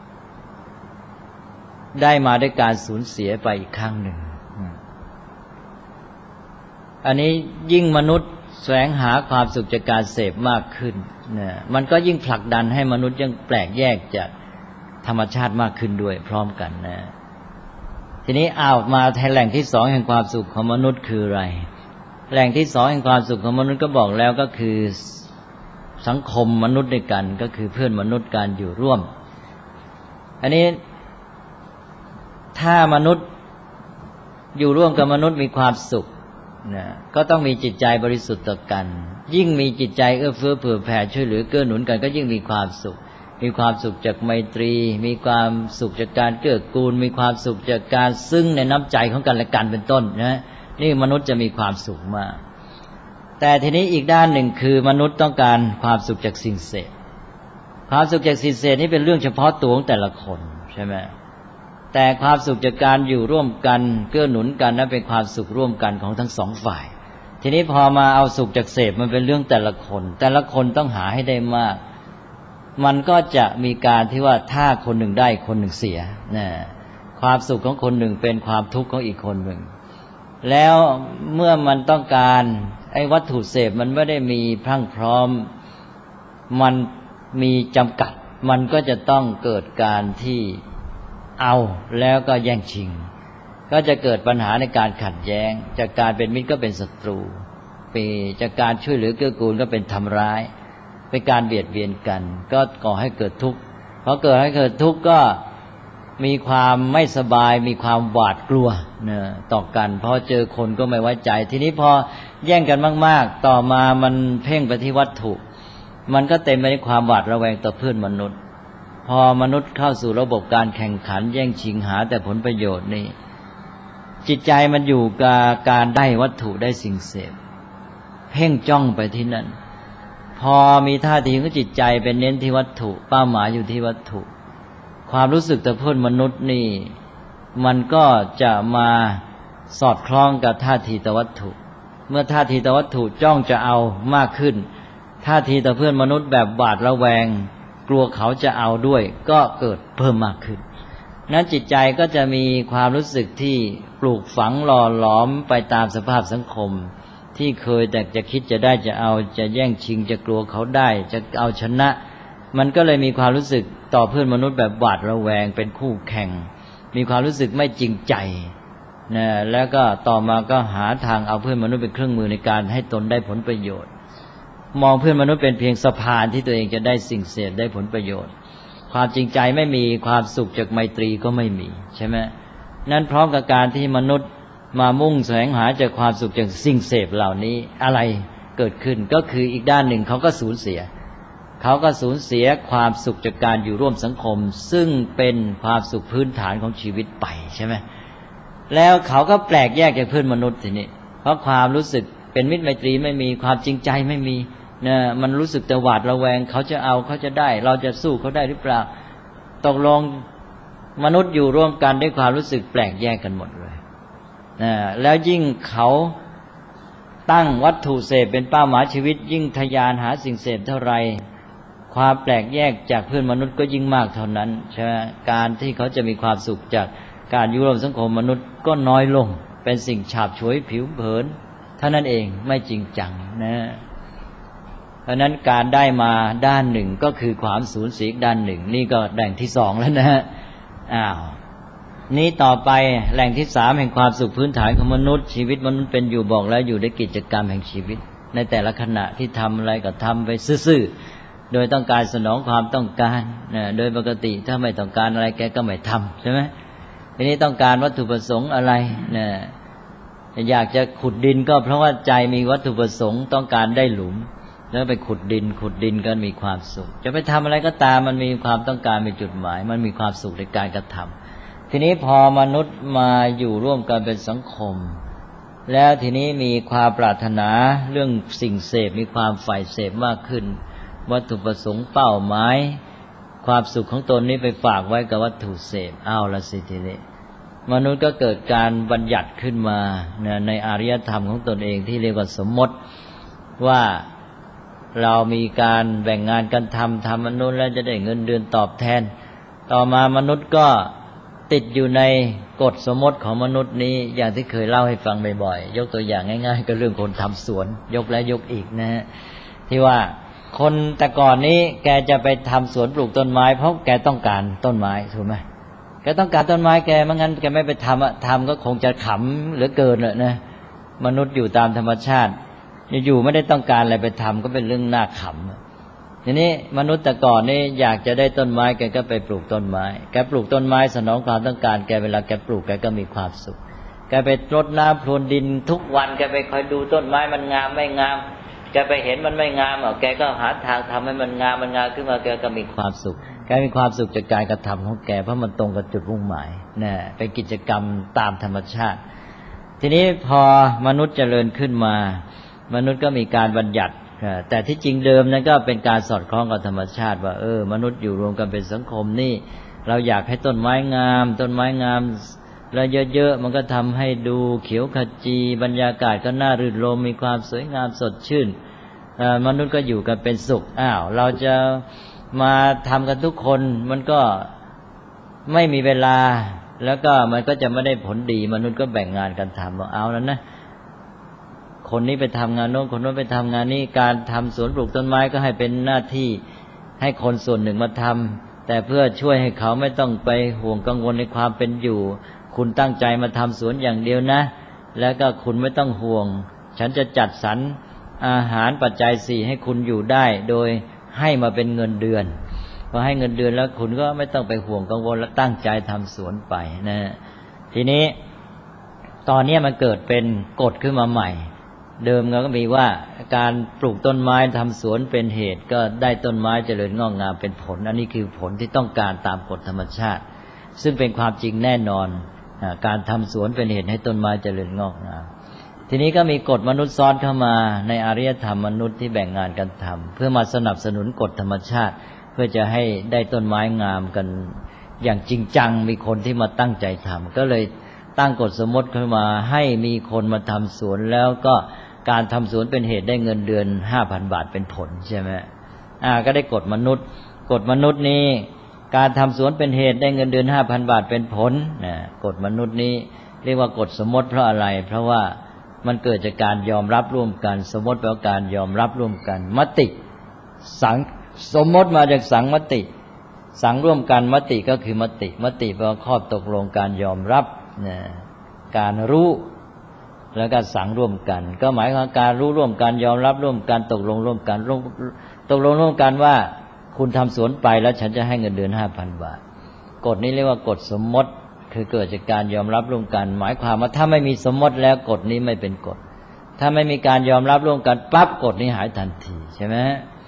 ได้มาด้วยการสูญเสียไปอีกครั้งหนึ่งอันนี้ยิ่งมนุษย์แสวงหาความสุขจากการเสพมากขึ้นมันก็ยิ่งผลักดันให้มนุษย์ยังแปลกแยกจากธรรมชาติมากขึ้นด้วยพร้อมกันทีนี้มาแหล่งที่สองแห่งความสุขของมนุษย์คืออะไรแหล่งที่สองแห่งความสุขของมนุษย์ก็บอกแล้วก็คือสังคมมนุษย์ด้วยกันก็คือเพื่อนมนุษย์การอยู่ร่วมอันนี้ถ้ามนุษย์อยู่ร่วมกับมนุษย์มีความสุขก็ต้องมีจิตใจบริสุทธิ์ต่อกันยิ่งมีจิตใจเอื้อเฟื้อเผื่อแผ่ช่วยเหลือเกื้อหนุนกันก็ยิ่งมีความสุขมีความสุขจากไมตรีมีความสุขจากการเกื้อกูลมีความสุขจากการซึ้งในน้ำใจของกันและกันเป็นต้นนี่มนุษย์จะมีความสุขมากแต่ทีนี้อีกด้านหนึ่งคือมนุษย์ต้องการความสุขจากสิ่งเสพความสุขจากสิ่งเสพนี่เป็นเรื่องเฉพาะตัวของแต่ละคนใช่ไหมแต่ความสุขจากการอยู่ร่วมกันเกื้อหนุนกันนั้นเป็นความสุขร่วมกันของทั้งสองฝ่ายทีนี้พอมาเอาสุขจากเสพมันเป็นเรื่องแต่ละคนต้องหาให้ได้มากมันก็จะมีการที่ว่าถ้าคนหนึ่งได้คนหนึ่งเสียความสุขของคนหนึ่งเป็นความทุกข์ของอีกคนหนึ่งแล้วเมื่อมันต้องการวัตถุเสพมันไม่ได้มีพรั่งพร้อมมันมีจำกัดมันก็จะต้องเกิดการที่เอาแล้วก็แย่งชิงก็จะเกิดปัญหาในการขัดแย้งจากการเป็นมิตรก็เป็นศัตรูจากการช่วยเหลือเกื้อกูลก็เป็นทำร้ายเป็นการเบียดเบียนกันก็ก่อให้เกิดทุกข์พอเกิดให้เกิดทุกข์ก็มีความไม่สบายมีความหวาดกลัวต่อกันพอเจอคนก็ไม่ไว้ใจทีนี้พอแย่งกันมากๆต่อมามันเพ่งไปที่วัตถุมันก็เต็มไปด้วยความหวาดระแวงต่อเพื่อนมนุษย์พอมนุษย์เข้าสู่ระบบการแข่งขันแย่งชิงหาแต่ผลประโยชน์นี่จิตใจมันอยู่กับการได้วัตถุได้สิ่งเสพเพ่งจ้องไปที่นั่นพอมีท่าทีของจิตใจเป็นเน้นที่วัตถุเป้าหมายอยู่ที่วัตถุความรู้สึกต่อเพื่อนมนุษย์นี่มันก็จะมาสอดคล้องกับท่าทีต่อวัตถุเมื่อท่าทีต่อวัตถุจ้องจะเอามากขึ้นท่าทีต่อเพื่อนมนุษย์แบบหวาดระแวงกลัวเขาจะเอาด้วยก็เกิดเพิ่มมากขึ้นนั้นจิตใจก็จะมีความรู้สึกที่ปลูกฝังหล่อหลอมไปตามสภาพสังคมที่เคยแต่จะคิดจะได้จะเอาจะแย่งชิงจะกลัวเขาได้จะเอาชนะมันก็เลยมีความรู้สึกต่อเพื่อนมนุษย์แบบหวาดระแวงเป็นคู่แข่งมีความรู้สึกไม่จริงใจแล้วก็ต่อมาก็หาทางเอาเพื่อนมนุษย์เป็นเครื่องมือในการให้ตนได้ผลประโยชน์มองเพื่อนมนุษย์เป็นเพียงสะพานที่ตัวเองจะได้สิ่งเสพได้ผลประโยชน์ความจริงใจไม่มีความสุขจากไมตรีก็ไม่มีใช่ไหมนั้นพร้อมกับการที่มนุษย์มามุ่งแสวงหาจากความสุขจากสิ่งเสพเหล่านี้อะไรเกิดขึ้นก็คืออีกด้านหนึ่งเขาก็สูญเสียเขาก็สูญเสียความสุขจากการอยู่ร่วมสังคมซึ่งเป็นความสุขพื้นฐานของชีวิตไปใช่ไหมแล้วเขาก็แปลกแยกจากเพื่อนมนุษย์ทีนี้เพราะความรู้สึกเป็นมิตรไมตรีไม่มีความจริงใจไม่มีนะมันรู้สึกแต่หวาดระแวงเขาจะเอาเขาจะได้เราจะสู้เขาได้หรือเปล่าตกลงมนุษย์อยู่ร่วมกันด้วยความรู้สึกแปลกแยกกันหมดเลยนะแล้วยิ่งเขาตั้งวัตถุเสพเป็นเป้าหมายชีวิตยิ่งทะยานหาสิ่งเสพเท่าไรความแปลกแยกจากเพื่อนมนุษย์ก็ยิ่งมากเท่านั้นใช่ไหมการที่เขาจะมีความสุขจากการอยู่ร่วมสังคมมนุษย์ก็น้อยลงเป็นสิ่งฉาบฉวยผิวเผินเท่านั้นเองไม่จริงจังนะเพราะนั้นการได้มาด้านหนึ่งก็คือความสูญเสียด้านหนึ่งนี่ก็แหล่งที่สองแล้วนะนี้ต่อไปแหล่งที่สามแห่งความสุขพื้นฐานของมนุษย์ชีวิตมนุษย์เป็นอยู่บอกแล้วอยู่ด้วยกิจกรรมแห่งชีวิตในแต่ละขณะที่ทำอะไรก็ทำไปซื่อๆโดยต้องการสนองความต้องการนะโดยปกติถ้าไม่ต้องการอะไรแกก็ไม่ทำใช่ไหมทีนี้ต้องการวัตถุประสงค์อะไรนะอยากจะขุดดินก็เพราะว่าใจมีวัตถุประสงค์ต้องการได้หลุมแล้วไปขุดดินก็มีความสุขจะไปทำอะไรก็ตามมันมีความต้องการมีจุดหมายมันมีความสุขในการกระทำทีนี้พอมนุษย์มาอยู่ร่วมกันเป็นสังคมแล้วทีนี้มีความปรารถนาเรื่องสิ่งเสพมีความใฝ่เสพมากขึ้นวัตถุประสงค์เป้าหมายความสุขของตนนี้ไปฝากไว้กับวัตถุเสพเอาละสิทีนี้มนุษย์ก็เกิดการบัญญัติขึ้นมาในอารยธรรมของตนเองที่เรียกว่าสมมติว่าเรามีการแบ่งงานกันทำมนุษย์แล้วจะได้เงินเดือนตอบแทนต่อมามนุษย์ก็ติดอยู่ในกฎสมมติของมนุษย์นี้อย่างที่เคยเล่าให้ฟังบ่อยๆยกตัวอย่างง่ายๆก็เรื่องคนทำสวนยกแล้วยกอีกนะฮะที่ว่าคนแต่ก่อนนี้แกจะไปทำสวนปลูกต้นไม้เพราะแกต้องการต้นไม้ถูกไหมแกต้องการต้นไม้แกไม่งั้นแกไม่ไปทำก็คงจะขำเหลือเกินเลยนะมนุษย์อยู่ตามธรรมชาติอยู่ไม่ได้ต้องการอะไรไปทำก็เป็นเรื่องน่าขำทีนี้มนุษย์แต่ก่อนนี่อยากจะได้ต้นไม้แกก็ไปปลูกต้นไม้แกปลูกต้นไม้สนองความต้องการแกเวลาแกปลูกแกก็มีความสุขแกไปรดน้ำพรวนดินทุกวันแกไปคอยดูต้นไม้มันงามไม่งามแกไปเห็นมันไม่งามแกก็หาทางทำให้มันงามขึ้นมาแกก็มีความสุขแกมีความสุขจากการกระทำของแกเพราะมันตรงกับจุดมุ่งหมายนะเป็นกิจกรรมตามธรรมชาติทีนี้พอมนุษย์เจริญขึ้นมามนุษย์ก็มีการบัญญัติแต่ที่จริงเดิมนั้นก็เป็นการสอดคล้องกับธรรมชาติว่ามนุษย์อยู่รวมกันเป็นสังคมนี่เราอยากให้ต้นไม้งามแล้วเยอะๆมันก็ทำให้ดูเขียวขจีบรรยากาศก็น่ารื่นรมมีความสวยงามสดชื่นมนุษย์ก็อยู่กันเป็นสุขเราจะมาทำกันทุกคนมันก็ไม่มีเวลาแล้วก็มันก็จะไม่ได้ผลดีมนุษย์ก็แบ่งงานกันทำเอาแล้วนะคนนี้ไปทำงานโน้นคนโน้นไปทำงานนี้การทำสวนปลูกต้นไม้ก็ให้เป็นหน้าที่ให้คนส่วนหนึ่งมาทำแต่เพื่อช่วยให้เขาไม่ต้องไปห่วงกังวลในความเป็นอยู่คุณตั้งใจมาทำสวนอย่างเดียวนะแล้วก็คุณไม่ต้องห่วงฉันจะจัดสรรอาหารปัจจัย4ให้คุณอยู่ได้โดยให้มาเป็นเงินเดือนพอให้เงินเดือนแล้วคุณก็ไม่ต้องไปห่วงกังวลและตั้งใจทำสวนไปนะทีนี้ตอนนี้มันเกิดเป็นกฎขึ้นมาใหม่เดิมก็มีว่าการปลูกต้นไม้ทำสวนเป็นเหตุก็ได้ต้นไม้เจริญงอกงามเป็นผลอันนี้คือผลที่ต้องการตามกฎธรรมชาติซึ่งเป็นความจริงแน่นอนการทำสวนเป็นเหตุให้ต้นไม้เจริญงอกงามทีนี้ก็มีกฎมนุษย์ซ้อนเข้ามาในอารยธรรมมนุษย์ที่แบ่งงานกันทำเพื่อมาสนับสนุนกฎธรรมชาติเพื่อจะให้ได้ต้นไม้งามกันอย่างจริงจังมีคนที่มาตั้งใจทำก็เลยตั้งกฎสมมติขึ้นมาให้มีคนมาทำสวนแล้วก็การทำสวนเป็นเหตุได้เงินเดือน 5,000 บาทเป็นผลใช่ไหมก็ได้กฎมนุษย์นี้การทำสวนเป็นเหตุได้เงินเดือน 5,000 บาทเป็นผลกฎมนุษย์นี้เรียกว่ากฎสมมติเพราะอะไรเพราะว่ามันเกิดจากการยอมรับร่วมกันสมมติแปลว่าการยอมรับร่วมกันมติสังสมมติมาจากสังมติสังร่วมกันมติก็คือมติแปลว่าข้อตกลงการยอมรับการรู้แล้วก็สังร่วมกันก็หมายความการรู้ร่วมกันยอมรับร่วมกันตกลงร่วมกันตกลงร่วมกันว่าคุณทำสวนไปแล้วฉันจะให้เงินเดือน 5,000 บาทกฎนี้เรียกว่ากฎสมมติคือเกิดจากการยอมรับร่วมกันหมายความว่าถ้าไม่มีสมมติแล้วกฎนี้ไม่เป็นกฎถ้าไม่มีการยอมรับร่วมกันปั๊บกฎนี้หายทันทีใช่ไหม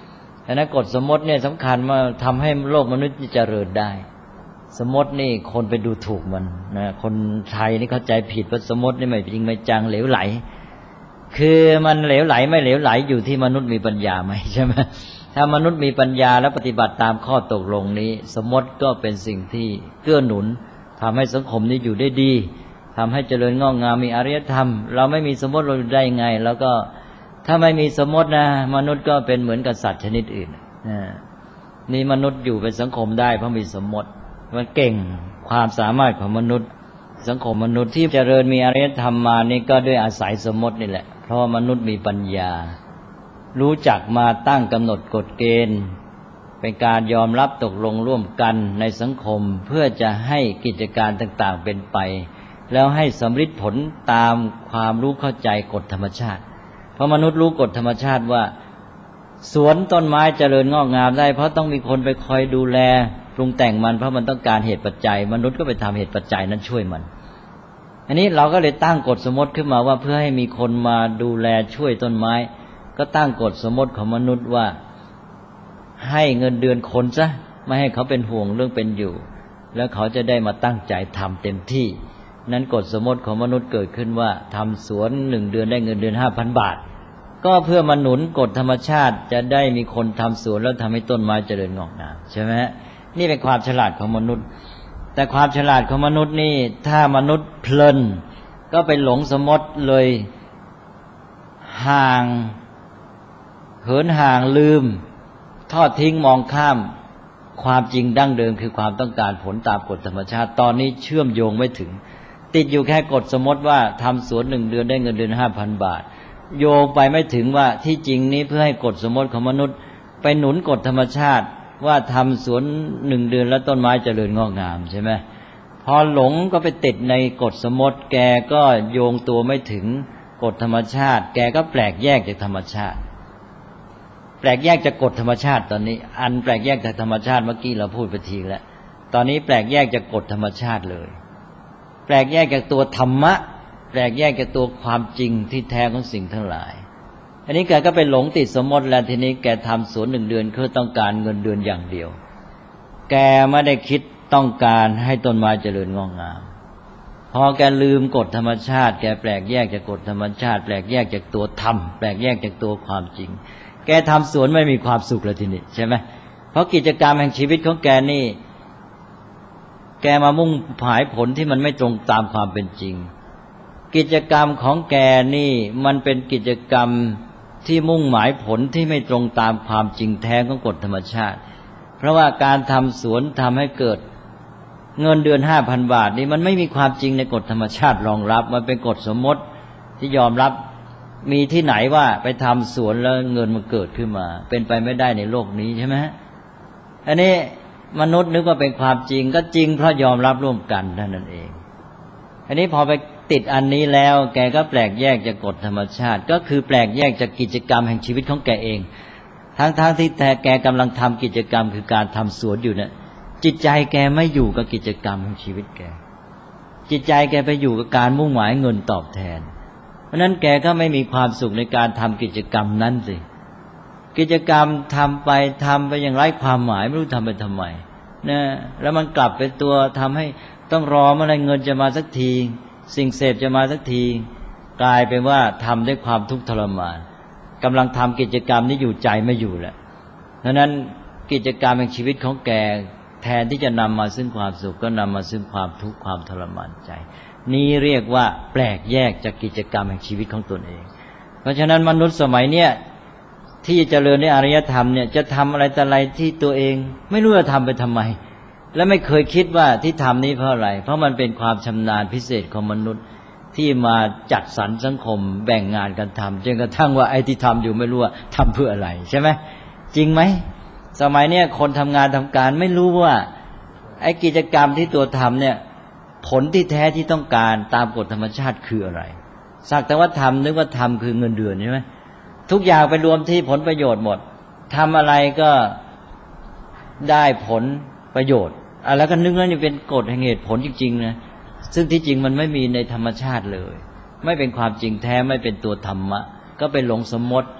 ดังนั้นกฎสมมติเนี่ยสำคัญมาทำให้โลกมนุษย์เจริญได้สมมตินี่คนไปดูถูกมันนะคนไทยนี่เข้าใจผิดว่าสมมตินี่ไม่จริงไม่จังเหลวไหลคือมันเหลวไหลไม่เหลวไหลอยู่ที่มนุษย์มีปัญญาไหมใช่ไหมถ้ามนุษย์มีปัญญาและปฏิบัติตามข้อตกลงนี้สมมติก็เป็นสิ่งที่เกื้อหนุนทำให้สังคมนี้อยู่ได้ดีทำให้เจริญงอกงามมีอารยธรรมเราไม่มีสมมติเราได้ไงแล้วก็ถ้าไม่มีสมมตินะมนุษย์ก็เป็นเหมือนกับสัตว์ชนิดอื่นนี่มนุษย์อยู่เป็นสังคมได้เพราะมีสมมติมันเก่งความสามารถของมนุษย์สังคมมนุษย์ที่เจริญมีอารยธรรมมานี่ก็ด้วยอาศัยสมมตินี่แหละเพราะว่ามนุษย์มีปัญญารู้จักมาตั้งกำหนดกฎเกณฑ์เป็นการยอมรับตกลงร่วมกันในสังคมเพื่อจะให้กิจการต่างๆเป็นไปแล้วให้สำฤทธิ์ผลตามความรู้เข้าใจกฎธรรมชาติเพราะมนุษย์รู้กฎธรรมชาติว่าสวนต้นไม้เจริญงอกงามได้เพราะต้องมีคนไปคอยดูแลปรุงแต่งมันเพราะมันต้องการเหตุปัจจัยมนุษย์ก็ไปทำเหตุปัจจัยนั้นช่วยมันอันนี้เราก็เลยตั้งกฎสมมติขึ้นมาว่าเพื่อให้มีคนมาดูแลช่วยต้นไม้ก็ตั้งกฎสมมติของมนุษย์ว่าให้เงินเดือนคนซะไม่ให้เขาเป็นห่วงเรื่องเป็นอยู่แล้วเขาจะได้มาตั้งใจทำเต็มที่นั้นกฎสมมติของมนุษย์เกิดขึ้นว่าทำสวน1 เดือนได้เงินเดือน 5,000 บาทก็เพื่อมาหนุนกฎธรรมชาติจะได้มีคนทำสวนแล้วทำให้ต้นไม้เจริญงอกงามใช่ไหมนี่เป็นความฉลาดของมนุษย์แต่ความฉลาดของมนุษย์นี่ถ้ามนุษย์เพลินก็ไปหลงสมมติเลยห่างเหินห่างลืมทอดทิ้งมองข้ามความจริงดั้งเดิมคือความต้องการผลตามกฎธรรมชาติตอนนี้เชื่อมโยงไม่ถึงติดอยู่แค่กฎสมมติว่าทำสวน1 เดือนได้เงินเดือน 5,000 บาทโยงไปไม่ถึงว่าที่จริงนี้เพื่อให้กฎสมมติของมนุษย์ไปหนุนกฎธรรมชาติว่าทำสวน1 เดือนแล้วต้นไม้เจริญงอกงามใช่ไหมพอหลงก็ไปติดในกฎสมมติแกก็โยงตัวไม่ถึงกฎธรรมชาติแกก็แปลกแยกจากธรรมชาติแปลกแยกจากกฎธรรมชาติตอนนี้อันแปลกแยกจากธรรมชาติเมื่อกี้เราพูดไปทีแล้วตอนนี้แปลกแยกจากกฎธรรมชาติเลยแปลกแยกจากตัวธรรมะแปลกแยกจากตัวความจริงที่แท้ของสิ่งทั้งหลายอันนี้แกก็ไปหลงติดสมมติแล้วทีนี้แกทำสวน1 เดือนเพื่อต้องการเงินเดือนอย่างเดียวแกไม่ได้คิดต้องการให้ต้นไม้เจริญงอกงามพอแกลืมกฎธรรมชาติแกแปลกแยกจากกฎธรรมชาติแปลกแยกจากตัวธรรมแปลกแยกจากตัวความจริงแกทำสวนไม่มีความสุขเลยทีนี้ใช่ไหมเพราะกิจกรรมแห่งชีวิตของแกนี่แกมามุ่งหมายผลที่มันไม่ตรงตามความเป็นจริงกิจกรรมของแกนี่มันเป็นกิจกรรมที่มุ่งหมายผลที่ไม่ตรงตามความจริงแท้ของกฎธรรมชาติเพราะว่าการทำสวนทำให้เกิดเงินเดือน 5,000 บาทนี่มันไม่มีความจริงในกฎธรรมชาติรองรับมันเป็นกฎสมมติที่ยอมรับมีที่ไหนว่าไปทำสวนแล้วเงินมันเกิดขึ้นมาเป็นไปไม่ได้ในโลกนี้ใช่ไหมอันนี้มนุษย์นึกว่าเป็นความจริงก็จริงเพราะยอมรับร่วมกันนั่นเองอันนี้พอไปติดอันนี้แล้วแกก็แปลกแยกจากกฎธรรมชาติก็คือแปลกแยกจากกิจกรรมแห่งชีวิตของแกเองทั้งที่แกกำลังทำกิจกรรมคือการทำสวนอยู่เนี่ยจิตใจแกไม่อยู่กับกิจกรรมของชีวิตแกจิตใจแกไปอยู่กับการมุ่งหมายเงินตอบแทนเพราะนั้นแกก็ไม่มีความสุขในการทำกิจกรรมนั้นสิกิจกรรมทำไปอย่างไร้ความหมายไม่รู้ทำไปทำไมนะแล้วมันกลับเป็นตัวทำให้ต้องรอเมื่อไรเงินจะมาสักทีสิ่งเสพจะมาสักทีกลายเป็นว่าทำด้วยความทุกข์ทรมานกำลังทำกิจกรรมนี้อยู่ใจไม่อยู่แล้วเพราะนั้นกิจกรรมแห่งชีวิตของแกแทนที่จะนำมาซึ่งความสุขก็นำมาซึ่งความทุกข์ความทรมานใจนี้เรียกว่าแปลกแยกจากกิจกรรมแห่งชีวิตของตนเองเพราะฉะนั้นมนุษย์สมัยเนี้ยที่เจริญในอารยธรรมเนี่ยจะทำอะไรแต่อะไรที่ตัวเองไม่รู้จะทำไปทำไมและไม่เคยคิดว่าที่ทำนี้เพราะอะไรเพราะมันเป็นความชำนาญพิเศษของมนุษย์ที่มาจัดสรรสังคมแบ่งงานกันทำจนกระทั่งว่าไอ้ที่ทำอยู่ไม่รู้ว่าทำเพื่ออะไรใช่ไหมจริงไหมสมัยเนี้ยคนทำงานทำการไม่รู้ว่าไอ้กิจกรรมที่ตัวทำเนี่ยผลที่แท้ที่ต้องการตามกฎธรรมชาติคืออะไรสักแต่ว่าทำนึกว่าทำคือเงินเดือนใช่ไหมทุกอย่างไปรวมที่ผลประโยชน์หมดทำอะไรก็ได้ผลประโยชน์แล้วก็นึกว่านี่เป็นกฎแห่งเหตุผลจริงๆนะซึ่งที่จริงมันไม่มีในธรรมชาติเลยไม่เป็นความจริงแท้ไม่เป็นตัวธรรมะก็ไปหลงสมมติ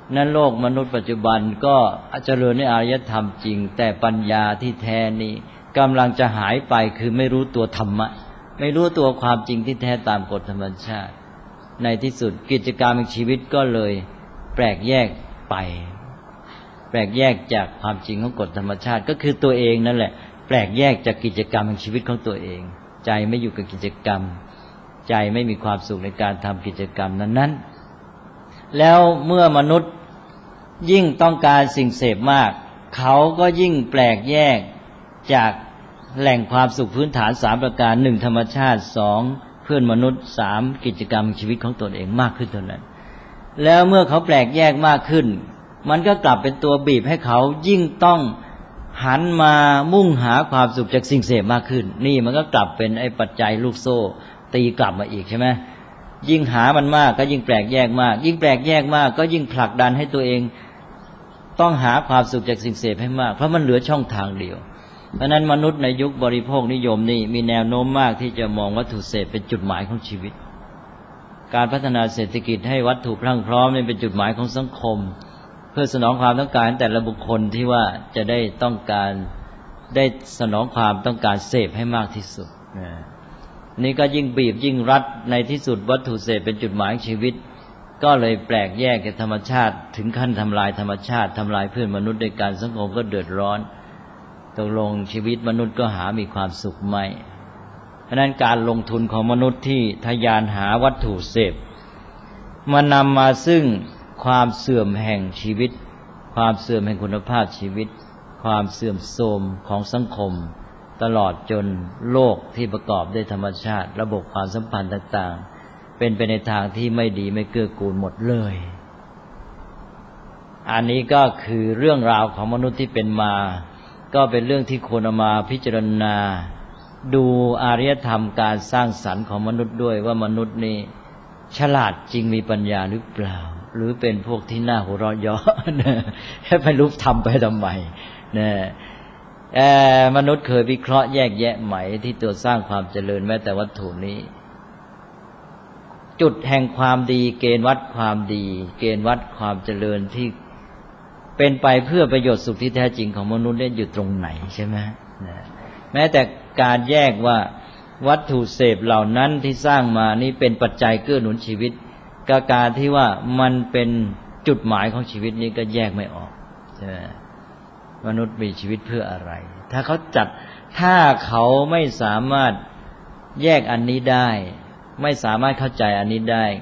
นั้นโลกมนุษย์ปัจจุบันก็เจริญในอารยธรรมจริงแต่ปัญญาที่แท้นี้กำลังจะหายไปคือไม่รู้ตัวธรรมะไม่รู้ตัวความจริงที่แท้ตามกฎธรรมชาติในที่สุดกิจกรรมในชีวิตก็เลยแปลกแยกไปแปลกแยกจากความจริงของกฎธรรมชาติก็คือตัวเองนั่นแหละแปลกแยกจากกิจกรรมในชีวิตของตัวเองใจไม่อยู่กับกิจกรรมใจไม่มีความสุขในการทำกิจกรรมนั้นๆแล้วเมื่อมนุษย์ยิ่งต้องการสิ่งเสพมากเขาก็ยิ่งแปลกแยกจากแหล่งความสุขพื้นฐาน3ประการ1ธรรมชาติ2เพื่อนมนุษย์3กิจกรรมชีวิตของตนเองมากขึ้นเท่านั้นแล้วเมื่อเขาแปลกแยกมากขึ้นมันก็กลับเป็นตัวบีบให้เขายิ่งต้องหันมามุ่งหาความสุขจากสิ่งเสพมากขึ้นนี่มันก็กลับเป็นไอ้ปัจจัยลูกโซ่ตีกลับมาอีกใช่ไหมยิ่งหามันมากก็ยิ่งแปลกแยกมากยิ่งแปลกแยกมากก็ยิ่งผลักดันให้ตัวเองต้องหาความสุขจากสิ่งเสพให้มากเพราะมันเหลือช่องทางเดียวเพราะนั้นมนุษย์ในยุคบริโภคนิยมนี่มีแนวโน้มมากที่จะมองวัตถุเสพเป็นจุดหมายของชีวิตการพัฒนาเศรษฐกิจให้วัตถุพรั่งพร้อมนี่เป็นจุดหมายของสังคมเพื่อสนองความต้องการแต่ละบุคคลที่ว่าจะได้ต้องการได้สนองความต้องการเสพให้มากที่สุดนี่ก็ยิ่งบีบยิ่งรัดในที่สุดวัตถุเสพเป็นจุดหมายของชีวิตก็เลยแปลกแยกจากธรรมชาติถึงขั้นทำลายธรรมชาติทำลายเพื่อนมนุษย์ด้วยการสังคมก็เดือดร้อนตกลงชีวิตมนุษย์ก็หามีความสุขไม่เพราะนั้นการลงทุนของมนุษย์ที่ทะยานหาวัตถุเสพมันนำมาซึ่งความเสื่อมแห่งชีวิตความเสื่อมแห่งคุณภาพชีวิตความเสื่อมโทรมของสังคมตลอดจนโลกที่ประกอบด้วยธรรมชาติระบบความสัมพันธ์ต่างๆเป็นไปในทางที่ไม่ดีไม่เกื้อกูลหมดเลยอันนี้ก็คือเรื่องราวของมนุษย์ที่เป็นมาก็เป็นเรื่องที่ควรเอามาพิจารณาดูอารยธรรมการสร้างสรรค์ของมนุษย์ด้วยว่ามนุษย์นี่ฉลาดจริงมีปัญญาหรือเปล่าหรือเป็นพวกที่น่าหัวเราะเยาะให้ไปรู้ทำไปทำไมมนุษย์เคยวิเคราะห์แยกแยะไหมที่ตัวสร้างความเจริญแม้แต่วัตถุนี้จุดแห่งความดีเกณฑ์วัดความดีเกณฑ์วัดความเจริญที่เป็นไปเพื่อประโยชน์สุขที่แท้จริงของมนุษย์ได้อยู่ตรงไหนใช่ไหมแม้แต่การแยกว่าวัตถุเสพเหล่านั้นที่สร้างมานี่เป็นปัจจัยเกื้อหนุนชีวิตกับการที่ว่ามันเป็นจุดหมายของชีวิตนี้ก็แยกไม่ออกใช่ไหมมนุษย์มีชีวิตเพื่ออะไรถ้าเขาไม่สามารถแยกอันนี้ได้ไม่สามารถเข้าใจอันนี้ได้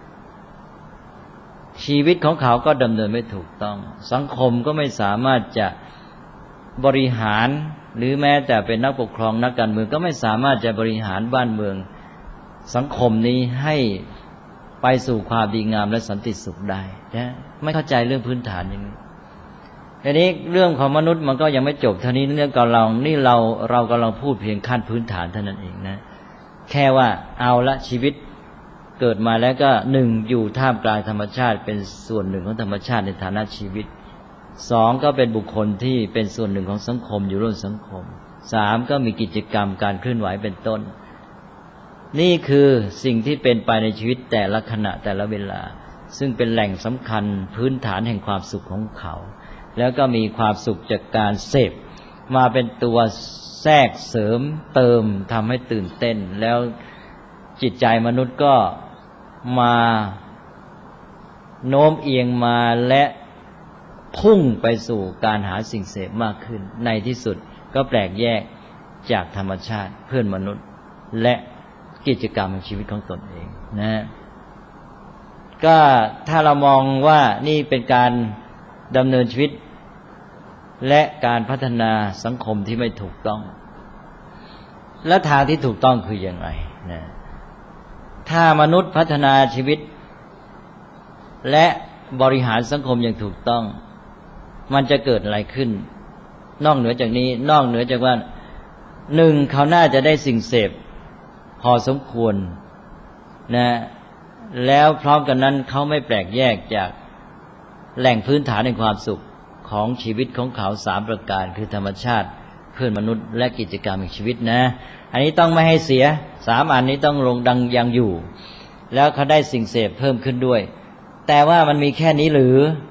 ชีวิตของเขาก็ดำเนินไม่ถูกต้องสังคมก็ไม่สามารถจะบริหารหรือแม้แต่เป็นนักปกครองนักการเมืองก็ไม่สามารถจะบริหารบ้านเมืองสังคมนี้ให้ไปสู่ความดีงามและสันติสุขได้นะไม่เข้าใจเรื่องพื้นฐานอย่างนี้ทีนี้เรื่องของมนุษย์มันก็ยังไม่จบเท่านี้เรื่องกับเรานี่เรากำลังพูดเพียงขั้นพื้นฐานเท่านั้นเองนะแค่ว่าเอาละชีวิตเกิดมาแล้วก็1อยู่ท่ามกลางธรรมชาติเป็นส่วนหนึ่งของธรรมชาติในฐานะชีวิต2ก็เป็นบุคคลที่เป็นส่วนหนึ่งของสังคมอยู่ร่วมสังคม3ก็มีกิจกรรมการเคลื่อนไหวเป็นต้นนี่คือสิ่งที่เป็นไปในชีวิตแต่ละขณะแต่ละเวลาซึ่งเป็นแหล่งสำคัญพื้นฐานแห่งความสุขของเขาแล้วก็มีความสุขจากการเสพมาเป็นตัวแทรกเสริมเติมทำให้ตื่นเต้นแล้วจิตใจมนุษย์ก็มาโน้มเอียงมาและพุ่งไปสู่การหาสิ่งเสพมากขึ้นในที่สุดก็แปลกแยกจากธรรมชาติเพื่อนมนุษย์และกิจกรรมของชีวิตของตนเองนะก็ถ้าเรามองว่านี่เป็นการดำเนินชีวิตและการพัฒนาสังคมที่ไม่ถูกต้องและทางที่ถูกต้องคือยังไงนะถ้ามนุษย์พัฒนาชีวิตและบริหารสังคมอย่างถูกต้องมันจะเกิดอะไรขึ้นนอกเหนือจากนี้นอกเหนือจากว่า1เขาน่าจะได้สิ่งเสพพอสมควรนะแล้วพร้อมกันนั้นเขาไม่แปลกแยกจากแหล่งพื้นฐานในความสุขของชีวิตของเขา3ประการคือธรรมชาติเพื่อนมนุษย์และกิจกรรมแห่งชีวิตนะอันนี้ต้องไม่ให้เสีย3อันนี้ต้องลงดังยังอยู่แล้วเขาได้สิ่งเสพเพิ่มขึ้นด้วยแต่ว่ามันมีแค่นี้หรือ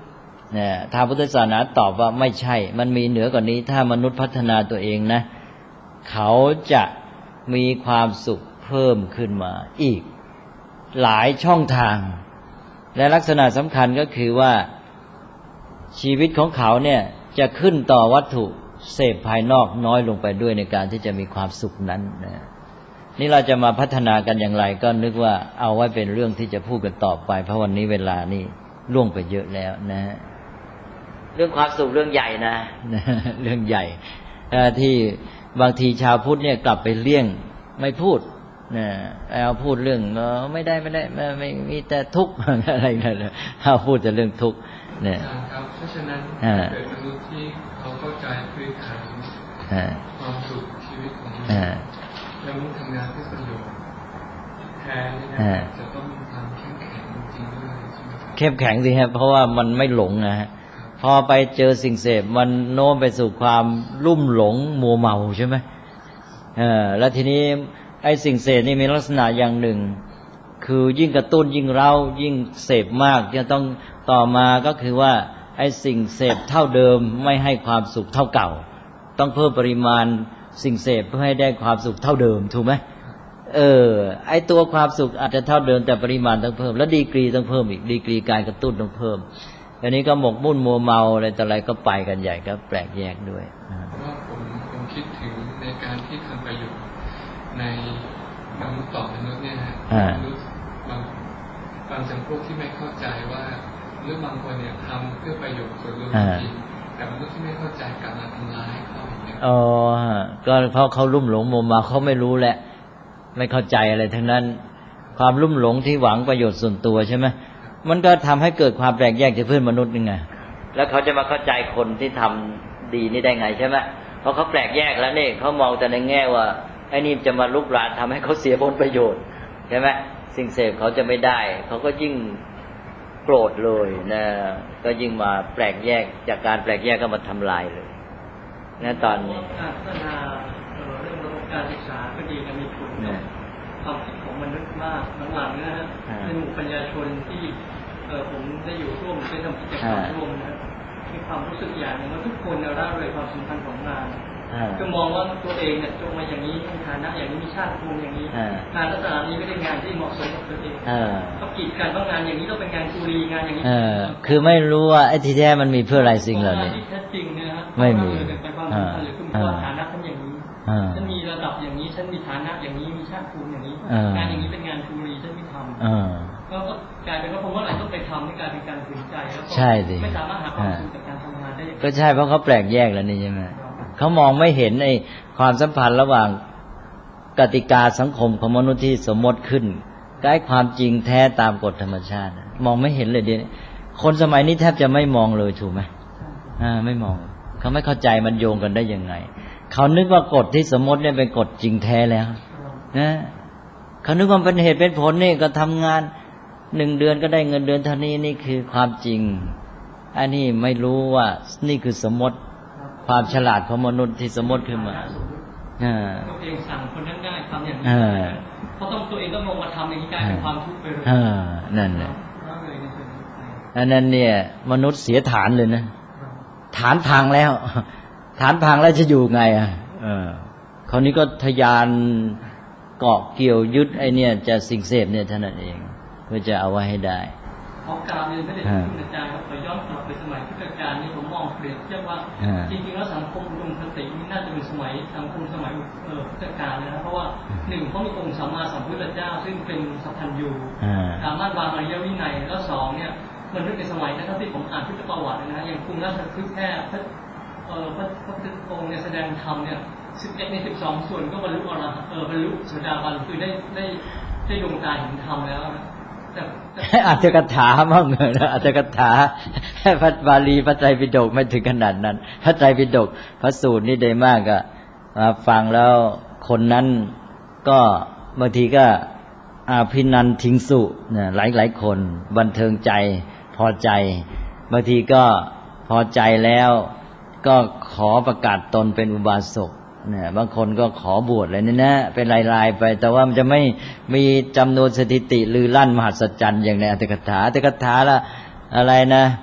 ทางพุทธศาสนาตอบว่าไม่ใช่มันมีเหนือกว่านี้ถ้ามนุษย์พัฒนาตัวเองนะเขาจะมีความสุขเพิ่มขึ้นมาอีกหลายช่องทางและลักษณะสำคัญก็คือว่าชีวิตของเขาเนี่ยจะขึ้นต่อวัตถุเสพภายนอกน้อยลงไปด้วยในการที่จะมีความสุขนั้นนะนี่เราจะมาพัฒนากันอย่างไรก็นึกว่าเอาไว้เป็นเรื่องที่จะพูดกันต่อไปเพราะวันนี้เวลานี่ล่วงไปเยอะแล้วนะเรื่องความสุขเรื่องใหญ่นะเรื่องใหญ่ที่บางทีชาวพุทธเนี่ยกลับไปเลี่ยงไม่พูดนะเอาพูดเรื่องไม่ได้ไม่มีแต่ทุกข์อะไรนั่นแหละเอาพูดแต่เรื่องทุกข์เนี่ยครับเพราะฉะนั้นเกิดมนุษย์ที่เขาเข้าใจพื้นฐานความสุขชีวิตของมนุษย์แล้วมนุษย์ทำงานเพื่อประโยชน์แท้เนี่ยจะต้องมีความเข้มแข็งจริงด้วยใช่ไหมครับเข้มแข็งสิครับเพราะว่ามันไม่หลงนะฮะพอไปเจอสิ่งเสพมันโน้มไปสู่ความลุ่มหลงมัวเมาใช่ไหมแล้วทีนี้ไอ้สิ่งเสพนี่มีลักษณะอย่างหนึ่งคือยิ่งกระตุ้นยิ่งเร้ายิ่งเสพมากจะต้องต่อมาก็คือว่าไอ้สิ่งเสพเท่าเดิมไม่ให้ความสุขเท่าเก่าต้องเพิ่มปริมาณสิ่งเสพเพื่อให้ได้ความสุขเท่าเดิมถูกไหมไอ้ตัวความสุขอาจจะเท่าเดิมแต่ปริมาณต้องเพิ่มแล้วดีกรีต้องเพิ่มอีกดีกรีการกระตุ้นต้องเพิ่มอันนี้ก็หมกมุ่นมัวเมาอะไรต่ออะไรก็ไปกันใหญ่ก็แปลกแยกด้วยว่าผมคิดถึงในการที่ทำประโยชน์ในมนุษย์ต่อมนุษย์เนี่ยนะมนุษย์บางจำพวกที่ไม่เข้าใจว่าหรือบางคนเนี่ยทำเพื่อประโยชน์ส่วนรวมจริงแต่มนุษย์ที่ไม่เข้าใจกลับมาทำร้ายเขาอย่างเงี้ยก็เพราะเขาลุ่มหลงมัวเมาเขาไม่รู้แหละไม่เข้าใจอะไรทั้งนั้นความลุ่มหลงที่หวังประโยชน์ส่วนตัวใช่ไหมมันก็ทำให้เกิดความแปลกแยกจากเพื่อนมนุษย์ยังไงแล้วเขาจะมาเข้าใจคนที่ทำดีนี่ได้ไงใช่ไหมเพราะเขาแปลกแยกแล้วนี่เขามองแต่ในแง่ว่าไอ้นี่จะมาลุกรานทำให้เขาเสียผลประโยชน์ใช่ไหมสิ่งเสพเขาจะไม่ได้เขาก็ยิ่งโกรธเลยนะก็ยิ่งมาแปลกแยกจากการแปลกแยกก็มาทำลายเลยนะตอนนี้การพัฒนาเรื่องระบบการศึกษาก็ดีกันมีผลความคิดของมนุษย์มากหลังๆนะฮะในหมู่ปัญญาชนที่ผมได้อยู่ร่วมได้ทำกิจกรรมร่วมนะมีความรู้สึกอย่างนึงว่าทุกคนละเลยความสำคัญของงานก็มองว่าตัวเองเนี่ยจงมาอย่างนี้มีฐานะอย่างนี้มีชาติภูมิอย่างนี้งานลักษณะนี้ไม่ได้งานที่เหมาะสมกับตัวเองเขากีดกันว่างานอย่างนี้ต้องเป็นงานกุลีงานอย่างนี้คือไม่รู้ว่าไอ้ที่แท้มันมีเพื่ออะไรสิ่งเหล่านี้ที่แท้จริงเนี่ยฮะไม่มีเป็นความสำคัญหรือคุณพ่อฐานะท่านอย่างนี้ฉันมีระดับอย่างนี้ฉันมีฐานะอย่างนี้มีชาติภูมิอย่างนี้งานอย่างนี้เป็นงานกุลีฉันไม่ทำก็กลายเป็นว่าผมว่าอะไรต้องไปทำให้กลายเป็นการฝืนใจแล้วก็ไม่สามารถหาความสุขจากการทำงานได้ก็ใช่เพราะเขาแปลกแยกแล้วนี่ใช่ไหมเขามองไม่เห็นไอ้ความสัมพันธ์ระหว่างกติกาสังคมของมนุษย์ที่สมมติขึ้นกับความจริงแท้ตามกฎธรรมชาติมองไม่เห็นเลยเดี๋ยวนี้คนสมัยนี้แทบจะไม่มองเลยถูกไหมไม่มองเขาไม่เข้าใจมันโยงกันได้ยังไงเขานึกว่ากฎที่สมมติเนี่ยเป็นกฎจริงแท้แล้วนะเขานึกว่าเป็นเหตุเป็นผลนี่ก็ทำงาน1 เดือนก็ได้เงินเดือนเท่านี้นี่คือความจริงอันนี้ไม่รู้ว่านี่คือสมมติความฉลาดของมนุษย์ที่สมมติขึ้นมาตัวเองสั่งคนนั้นได้ทำอย่างนี้เพราะตัวเองต้องลงมาทำอย่างนี้กลายเป็นความทุกข์ไปเลยนั่นแหละอันนั้นเนี่ยมนุษย์เสียฐานเลยนะฐานพังแล้วจะอยู่ไงคราวนี้ก็ทะยานเกาะเกี่ยวยึดไอเนี่ยจะสิ่งเสพเนี่ยเท่านั้นเองเพื่อจะเอาไว้ให้ได้ขอกราบเรียนพระเดชพระคุณอาจารย์ครับขอย้อนกลับไปสมัยพุทธกาลนี่ผมมองเปรียบเทียบว่าจริงๆแล้วสังคมอุดมคตินี่น่าจะเป็นสมัยสังคมสมัยพุทธกาลนะครับเพราะว่า1เขามีองค์สัมมาสัมพุทธเจ้าซึ่งเป็นสัพพัญญูสามารถวางอริยวินัยแล้ว2เนี่ยมันนึกในสมัยนะครับที่ผมอ่านพุทธประวัตินะอย่างกรุงราชคฤห์แค่พระพุทธองค์เนี่ยแสดงธรรมเนี่ย11 ใน 12 ส่วนก็บรรลุอรหันต์บรรลุโสดาบันคือได้ดวงตาเห็นธรรมแล้วอาจจะคาถามั่งนะอาจจะคาถาพระบาลีพระไตรปิฎกไม่ถึงขนาดนั้นพระไตรปิฎกพระสูตรนี่ได้มากก็ฟังแล้วคนนั้นก็บางทีก็อาภินันทิงสุเนี่ยหลายคนบันเทิงใจพอใจบางทีก็พอใจแล้วก็ขอประกาศตนเป็นอุบาสกเนี่ยบางคนก็ขอบวชอะไรนี่นะเป็นรายๆไปแต่ว่ามันจะไม่มีจำนวนสถิติลือลั่นมหัศจรรย์อย่างในอัตถกถาละอะไรนะ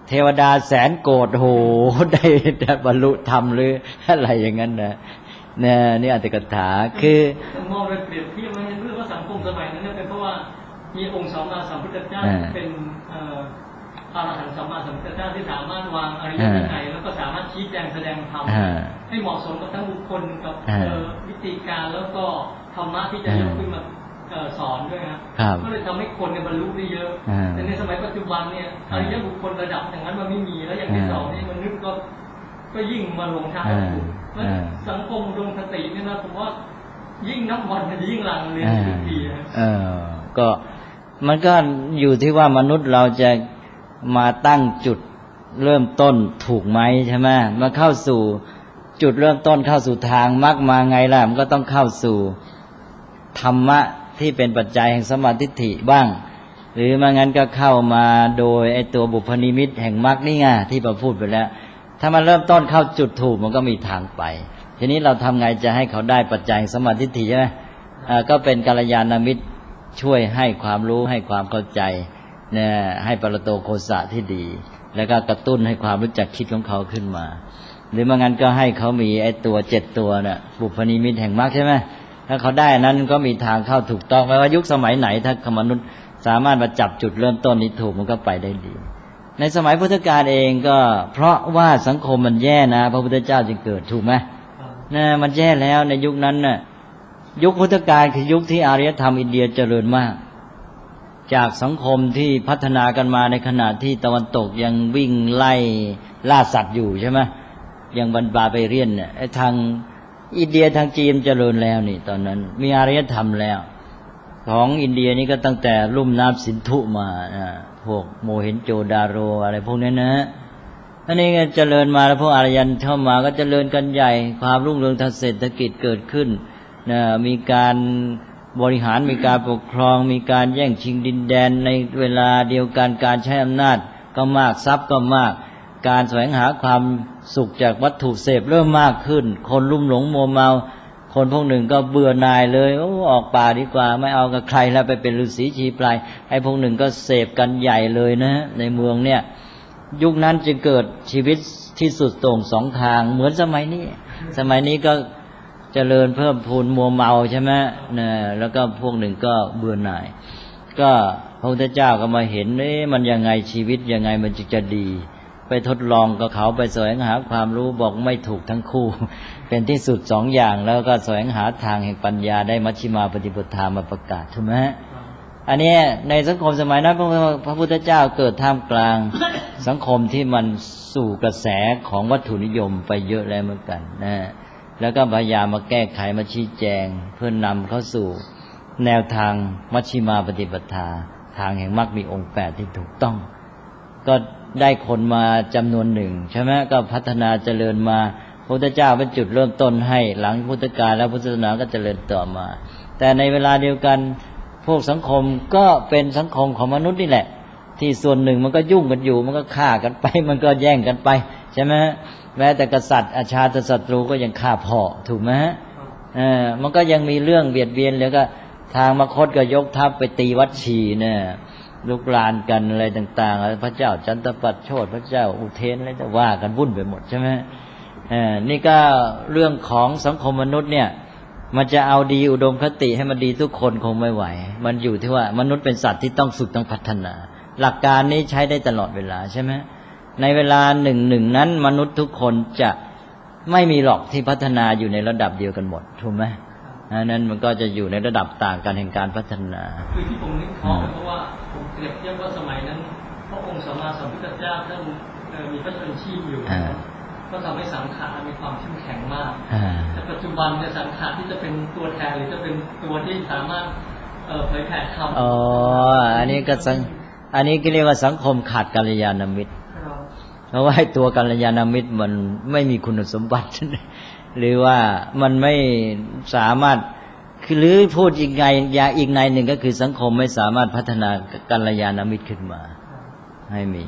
เทวดาแสนโกรธโหได้บรรลุธรรมหรืออะไรอย่างนั้นนะนี่อัตถกถาคือมองไปเปรียบเทียบว่าเรื่องว่าสังคมสมัยนั้นเป็นเพราะว่ามีองค์สัมมาสัมพุทธเจ้าเป็นพระอรหันต์สัมมาสัมพุทธเจ้าที่สามารถวางอริยวินัยแล้วก็สามารถชี้แจงแสดงธรรมให้เหมาะสมกับทั้งบุคคลกับวิธีการแล้วก็ธรรมะที่จะยกขึ้นมาสอนด้วยครับก็เลยทำให้คนบรรลุได้เยอะแต่ในสมัยปัจจุบันเนี่ยอริยบุคคลระดับอย่างนั้นมันไม่มีแล้วอย่างที่สองนี่มันนึกก็ยิ่งมาหลงทางแล้วสังคมอุดมคติเนี่ยนะผมว่ายิ่งนับวันมันยิ่งลังเลทุกทีก็มันก็อยู่ที่ว่ามนุษย์เราจะมาตั้งจุดเริ่มต้นถูกไหมใช่ไหมมาเข้าสู่จุดเริ่มต้นเข้าสู่ทางมรรคมาไงล่ะมันก็ต้องเข้าสู่ธรรมะที่เป็นปัจจัยแห่งสัมมาทิฏฐิบ้างหรือไม่งั้นก็เข้ามาโดยไอ้ตัวบุพนิมิตแห่งมรรคนี่ไงที่เราพูดไปแล้วถ้ามันเริ่มต้นเข้าจุดถูกมันก็มีทางไปทีนี้เราทำไงจะให้เขาได้ปัจจัยสัมมาทิฏฐิใช่ไหมก็เป็นกัลยาณมิตรช่วยให้ความรู้ให้ความเข้าใจเนี่ยให้ปรโตโคสะที่ดีแล้วก็กระตุ้นให้ความรู้จักคิดของเขาขึ้นมาหรือไม่งั้นก็ให้เขามีไอ้ตัว7ตัวน่ะบุพนิมิตแห่งมรรคใช่ไหมถ้าเขาได้นั้นก็มีทางเข้าถูกต้องไม่ว่ายุคสมัยไหนถ้ามนุษย์สามารถมาจับจุดเริ่มต้นนี้ถูกมันก็ไปได้ดีในสมัยพุทธกาลเองก็เพราะว่าสังคมมันแย่นะพระพุทธเจ้าจึงเกิดถูกไหมมันแย่แล้วในยุคนั้นน่ะยุคพุทธกาลคือยุคที่อารยธรรมอินเดียเจริญมากจากสังคมที่พัฒนากันมาในขณะที่ตะวันตกยังวิ่งไล่ล่าสัตว์อยู่ใช่ไหมยังบรรบาไปเรียนเนี่ยทางอินเดียทางจีนเจริญแล้วนี่ตอนนั้นมีอารยธรรมแล้วของอินเดียนี่ก็ตั้งแต่ลุ่มน้ำสินธุมาพวกโมเห็นโจดาโรอะไรพวกนี้นะอันนี้ก็เจริญมาแล้วพวกอารยันเข้ามาก็เจริญกันใหญ่ความรุ่งเรืองทางเศรษฐกิจเกิดขึ้นมีการบริหารมีการปกครองมีการแย่งชิงดินแดนในเวลาเดียวกันการใช้อำนาจก็มากทรัพย์ก็มากการแสวงหาความสุขจากวัตถุเสพเริ่มมากขึ้นคนลุ่มหลงมัวเมาคนพวกหนึ่งก็เบื่อหน่ายเลยออกป่าดีกว่าไม่เอากับใครแล้วไปเป็นฤาษีชีพลายไอ้พวกหนึ่งก็เสพกันใหญ่เลยนะในเมืองเนี่ยยุคนั้นจึงเกิดชีวิตที่สุดโต่งสองทางเหมือนสมัยนี้ก็เจริญเพิ่มพูนมัวเมาใช่ไหมแล้วก็พวกหนึ่งก็เบื่อหน่ายก็พระพุทธเจ้าก็มาเห็นมันยังไงชีวิตยังไงมันจึงจะดีไปทดลองกับเขาไปแสวงหาความรู้บอกไม่ถูกทั้งคู่เป็นที่สุดสองอย่างแล้วก็แสวงหาทางแห่งปัญญาได้มัชฌิมาปฏิปทามาประกาศถูกไหมอันนี้ในสังคมสมัยนั้นพระพุทธเจ้าเกิดท่ามกลางสังคมที่มันสู่กระแสของวัตถุนิยมไปเยอะแล้วเหมือนกันนะแล้วก็พยายามมาแก้ไขมาชี้แจงเพื่อนำเข้าสู่แนวทางมัชฌิมาปฏิปทาทางแห่งมรรคมีองค์8ที่ถูกต้องก็ได้คนมาจำนวนหนึ่งใช่ไหมก็พัฒนาเจริญมาพระพุทธเจ้าเป็นจุดเริ่มต้นให้หลังพุทธกาลแล้วพุทธศาสนาก็เจริญต่อมาแต่ในเวลาเดียวกันพวกสังคมก็เป็นสังคมของมนุษย์นี่แหละที่ส่วนหนึ่งมันก็ยุ่งกันอยู่มันก็ฆ่ากันไปมันก็แย่งกันไปใช่ไหมแม้แต่กษัตริย์อาชาติศัตรูก็ยังฆ่าพ่อถูกไหมมันก็ยังมีเรื่องเบียดเบียนแล้วก็ทางมคธก็ยกทัพไปตีวัดชีเนี่ยลุกลานกันอะไรต่างๆพระเจ้าจันทปัตโชติพระเจ้าอุเทนอะไรจะว่ากันวุ่นไปหมดใช่ไหมนี่ก็เรื่องของสังคมมนุษย์เนี่ยมันจะเอาดีอุดมคติให้มันดีทุกคนคงไม่ไหวมันอยู่ที่ว่ามนุษย์เป็นสัตว์ที่ต้องฝึกต้องพัฒนาหลักการนี้ใช้ได้ตลอดเวลาใช่ไหมในเวลาหนึ่งนั้นมนุษย์ทุกคนจะไม่มีหรอกที่พัฒนาอยู่ในระดับเดียวกันหมดถูกไหมนั้นมันก็จะอยู่ในระดับต่างกันแห่งการพัฒนาคือที่ผมนึกเพราะว่าผมเปรียบเทียบว่าสมัยนั้นพระองค์สัมมาสัมพุทธเจ้าท่านมีพระชนชีพอยู่ก็ทำให้สังขารมีความเข้มแข็งมากแต่ปัจจุบันเนี่ยสังขารที่จะเป็นตัวแทนหรือจะเป็นตัวที่สามารถเผยแผ่ธรรมอันนี้ก็เรียกว่าสังคมขาดกัลยาณมิตรเพราะว่าตัวกัลยาณมิตรมันไม่มีคุณสมบัติหรือว่ามันไม่สามารถคือหรือพูดอีกในหนึ่งก็คือสังคมไม่สามารถพัฒนากัลยาณมิตรขึ้นมาให้มี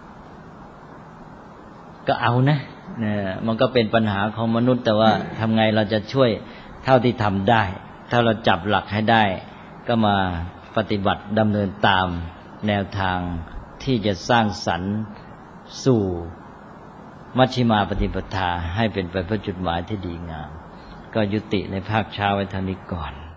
ก็เอานะมันก็เป็นปัญหาของมนุษย์แต่ว่าทำไงเราจะช่วยเท่าที่ทำได้ถ้าเราจับหลักให้ได้ก็มาปฏิบัติดำเนินตามแนวทางที่จะสร้างสรรค์สู่มัชฌิมาปฏิปทาให้เป็นไปเพื่อจุดหมายที่ดีงามก็ยุติในภาคเช้าไว้เท่านี้ก่อน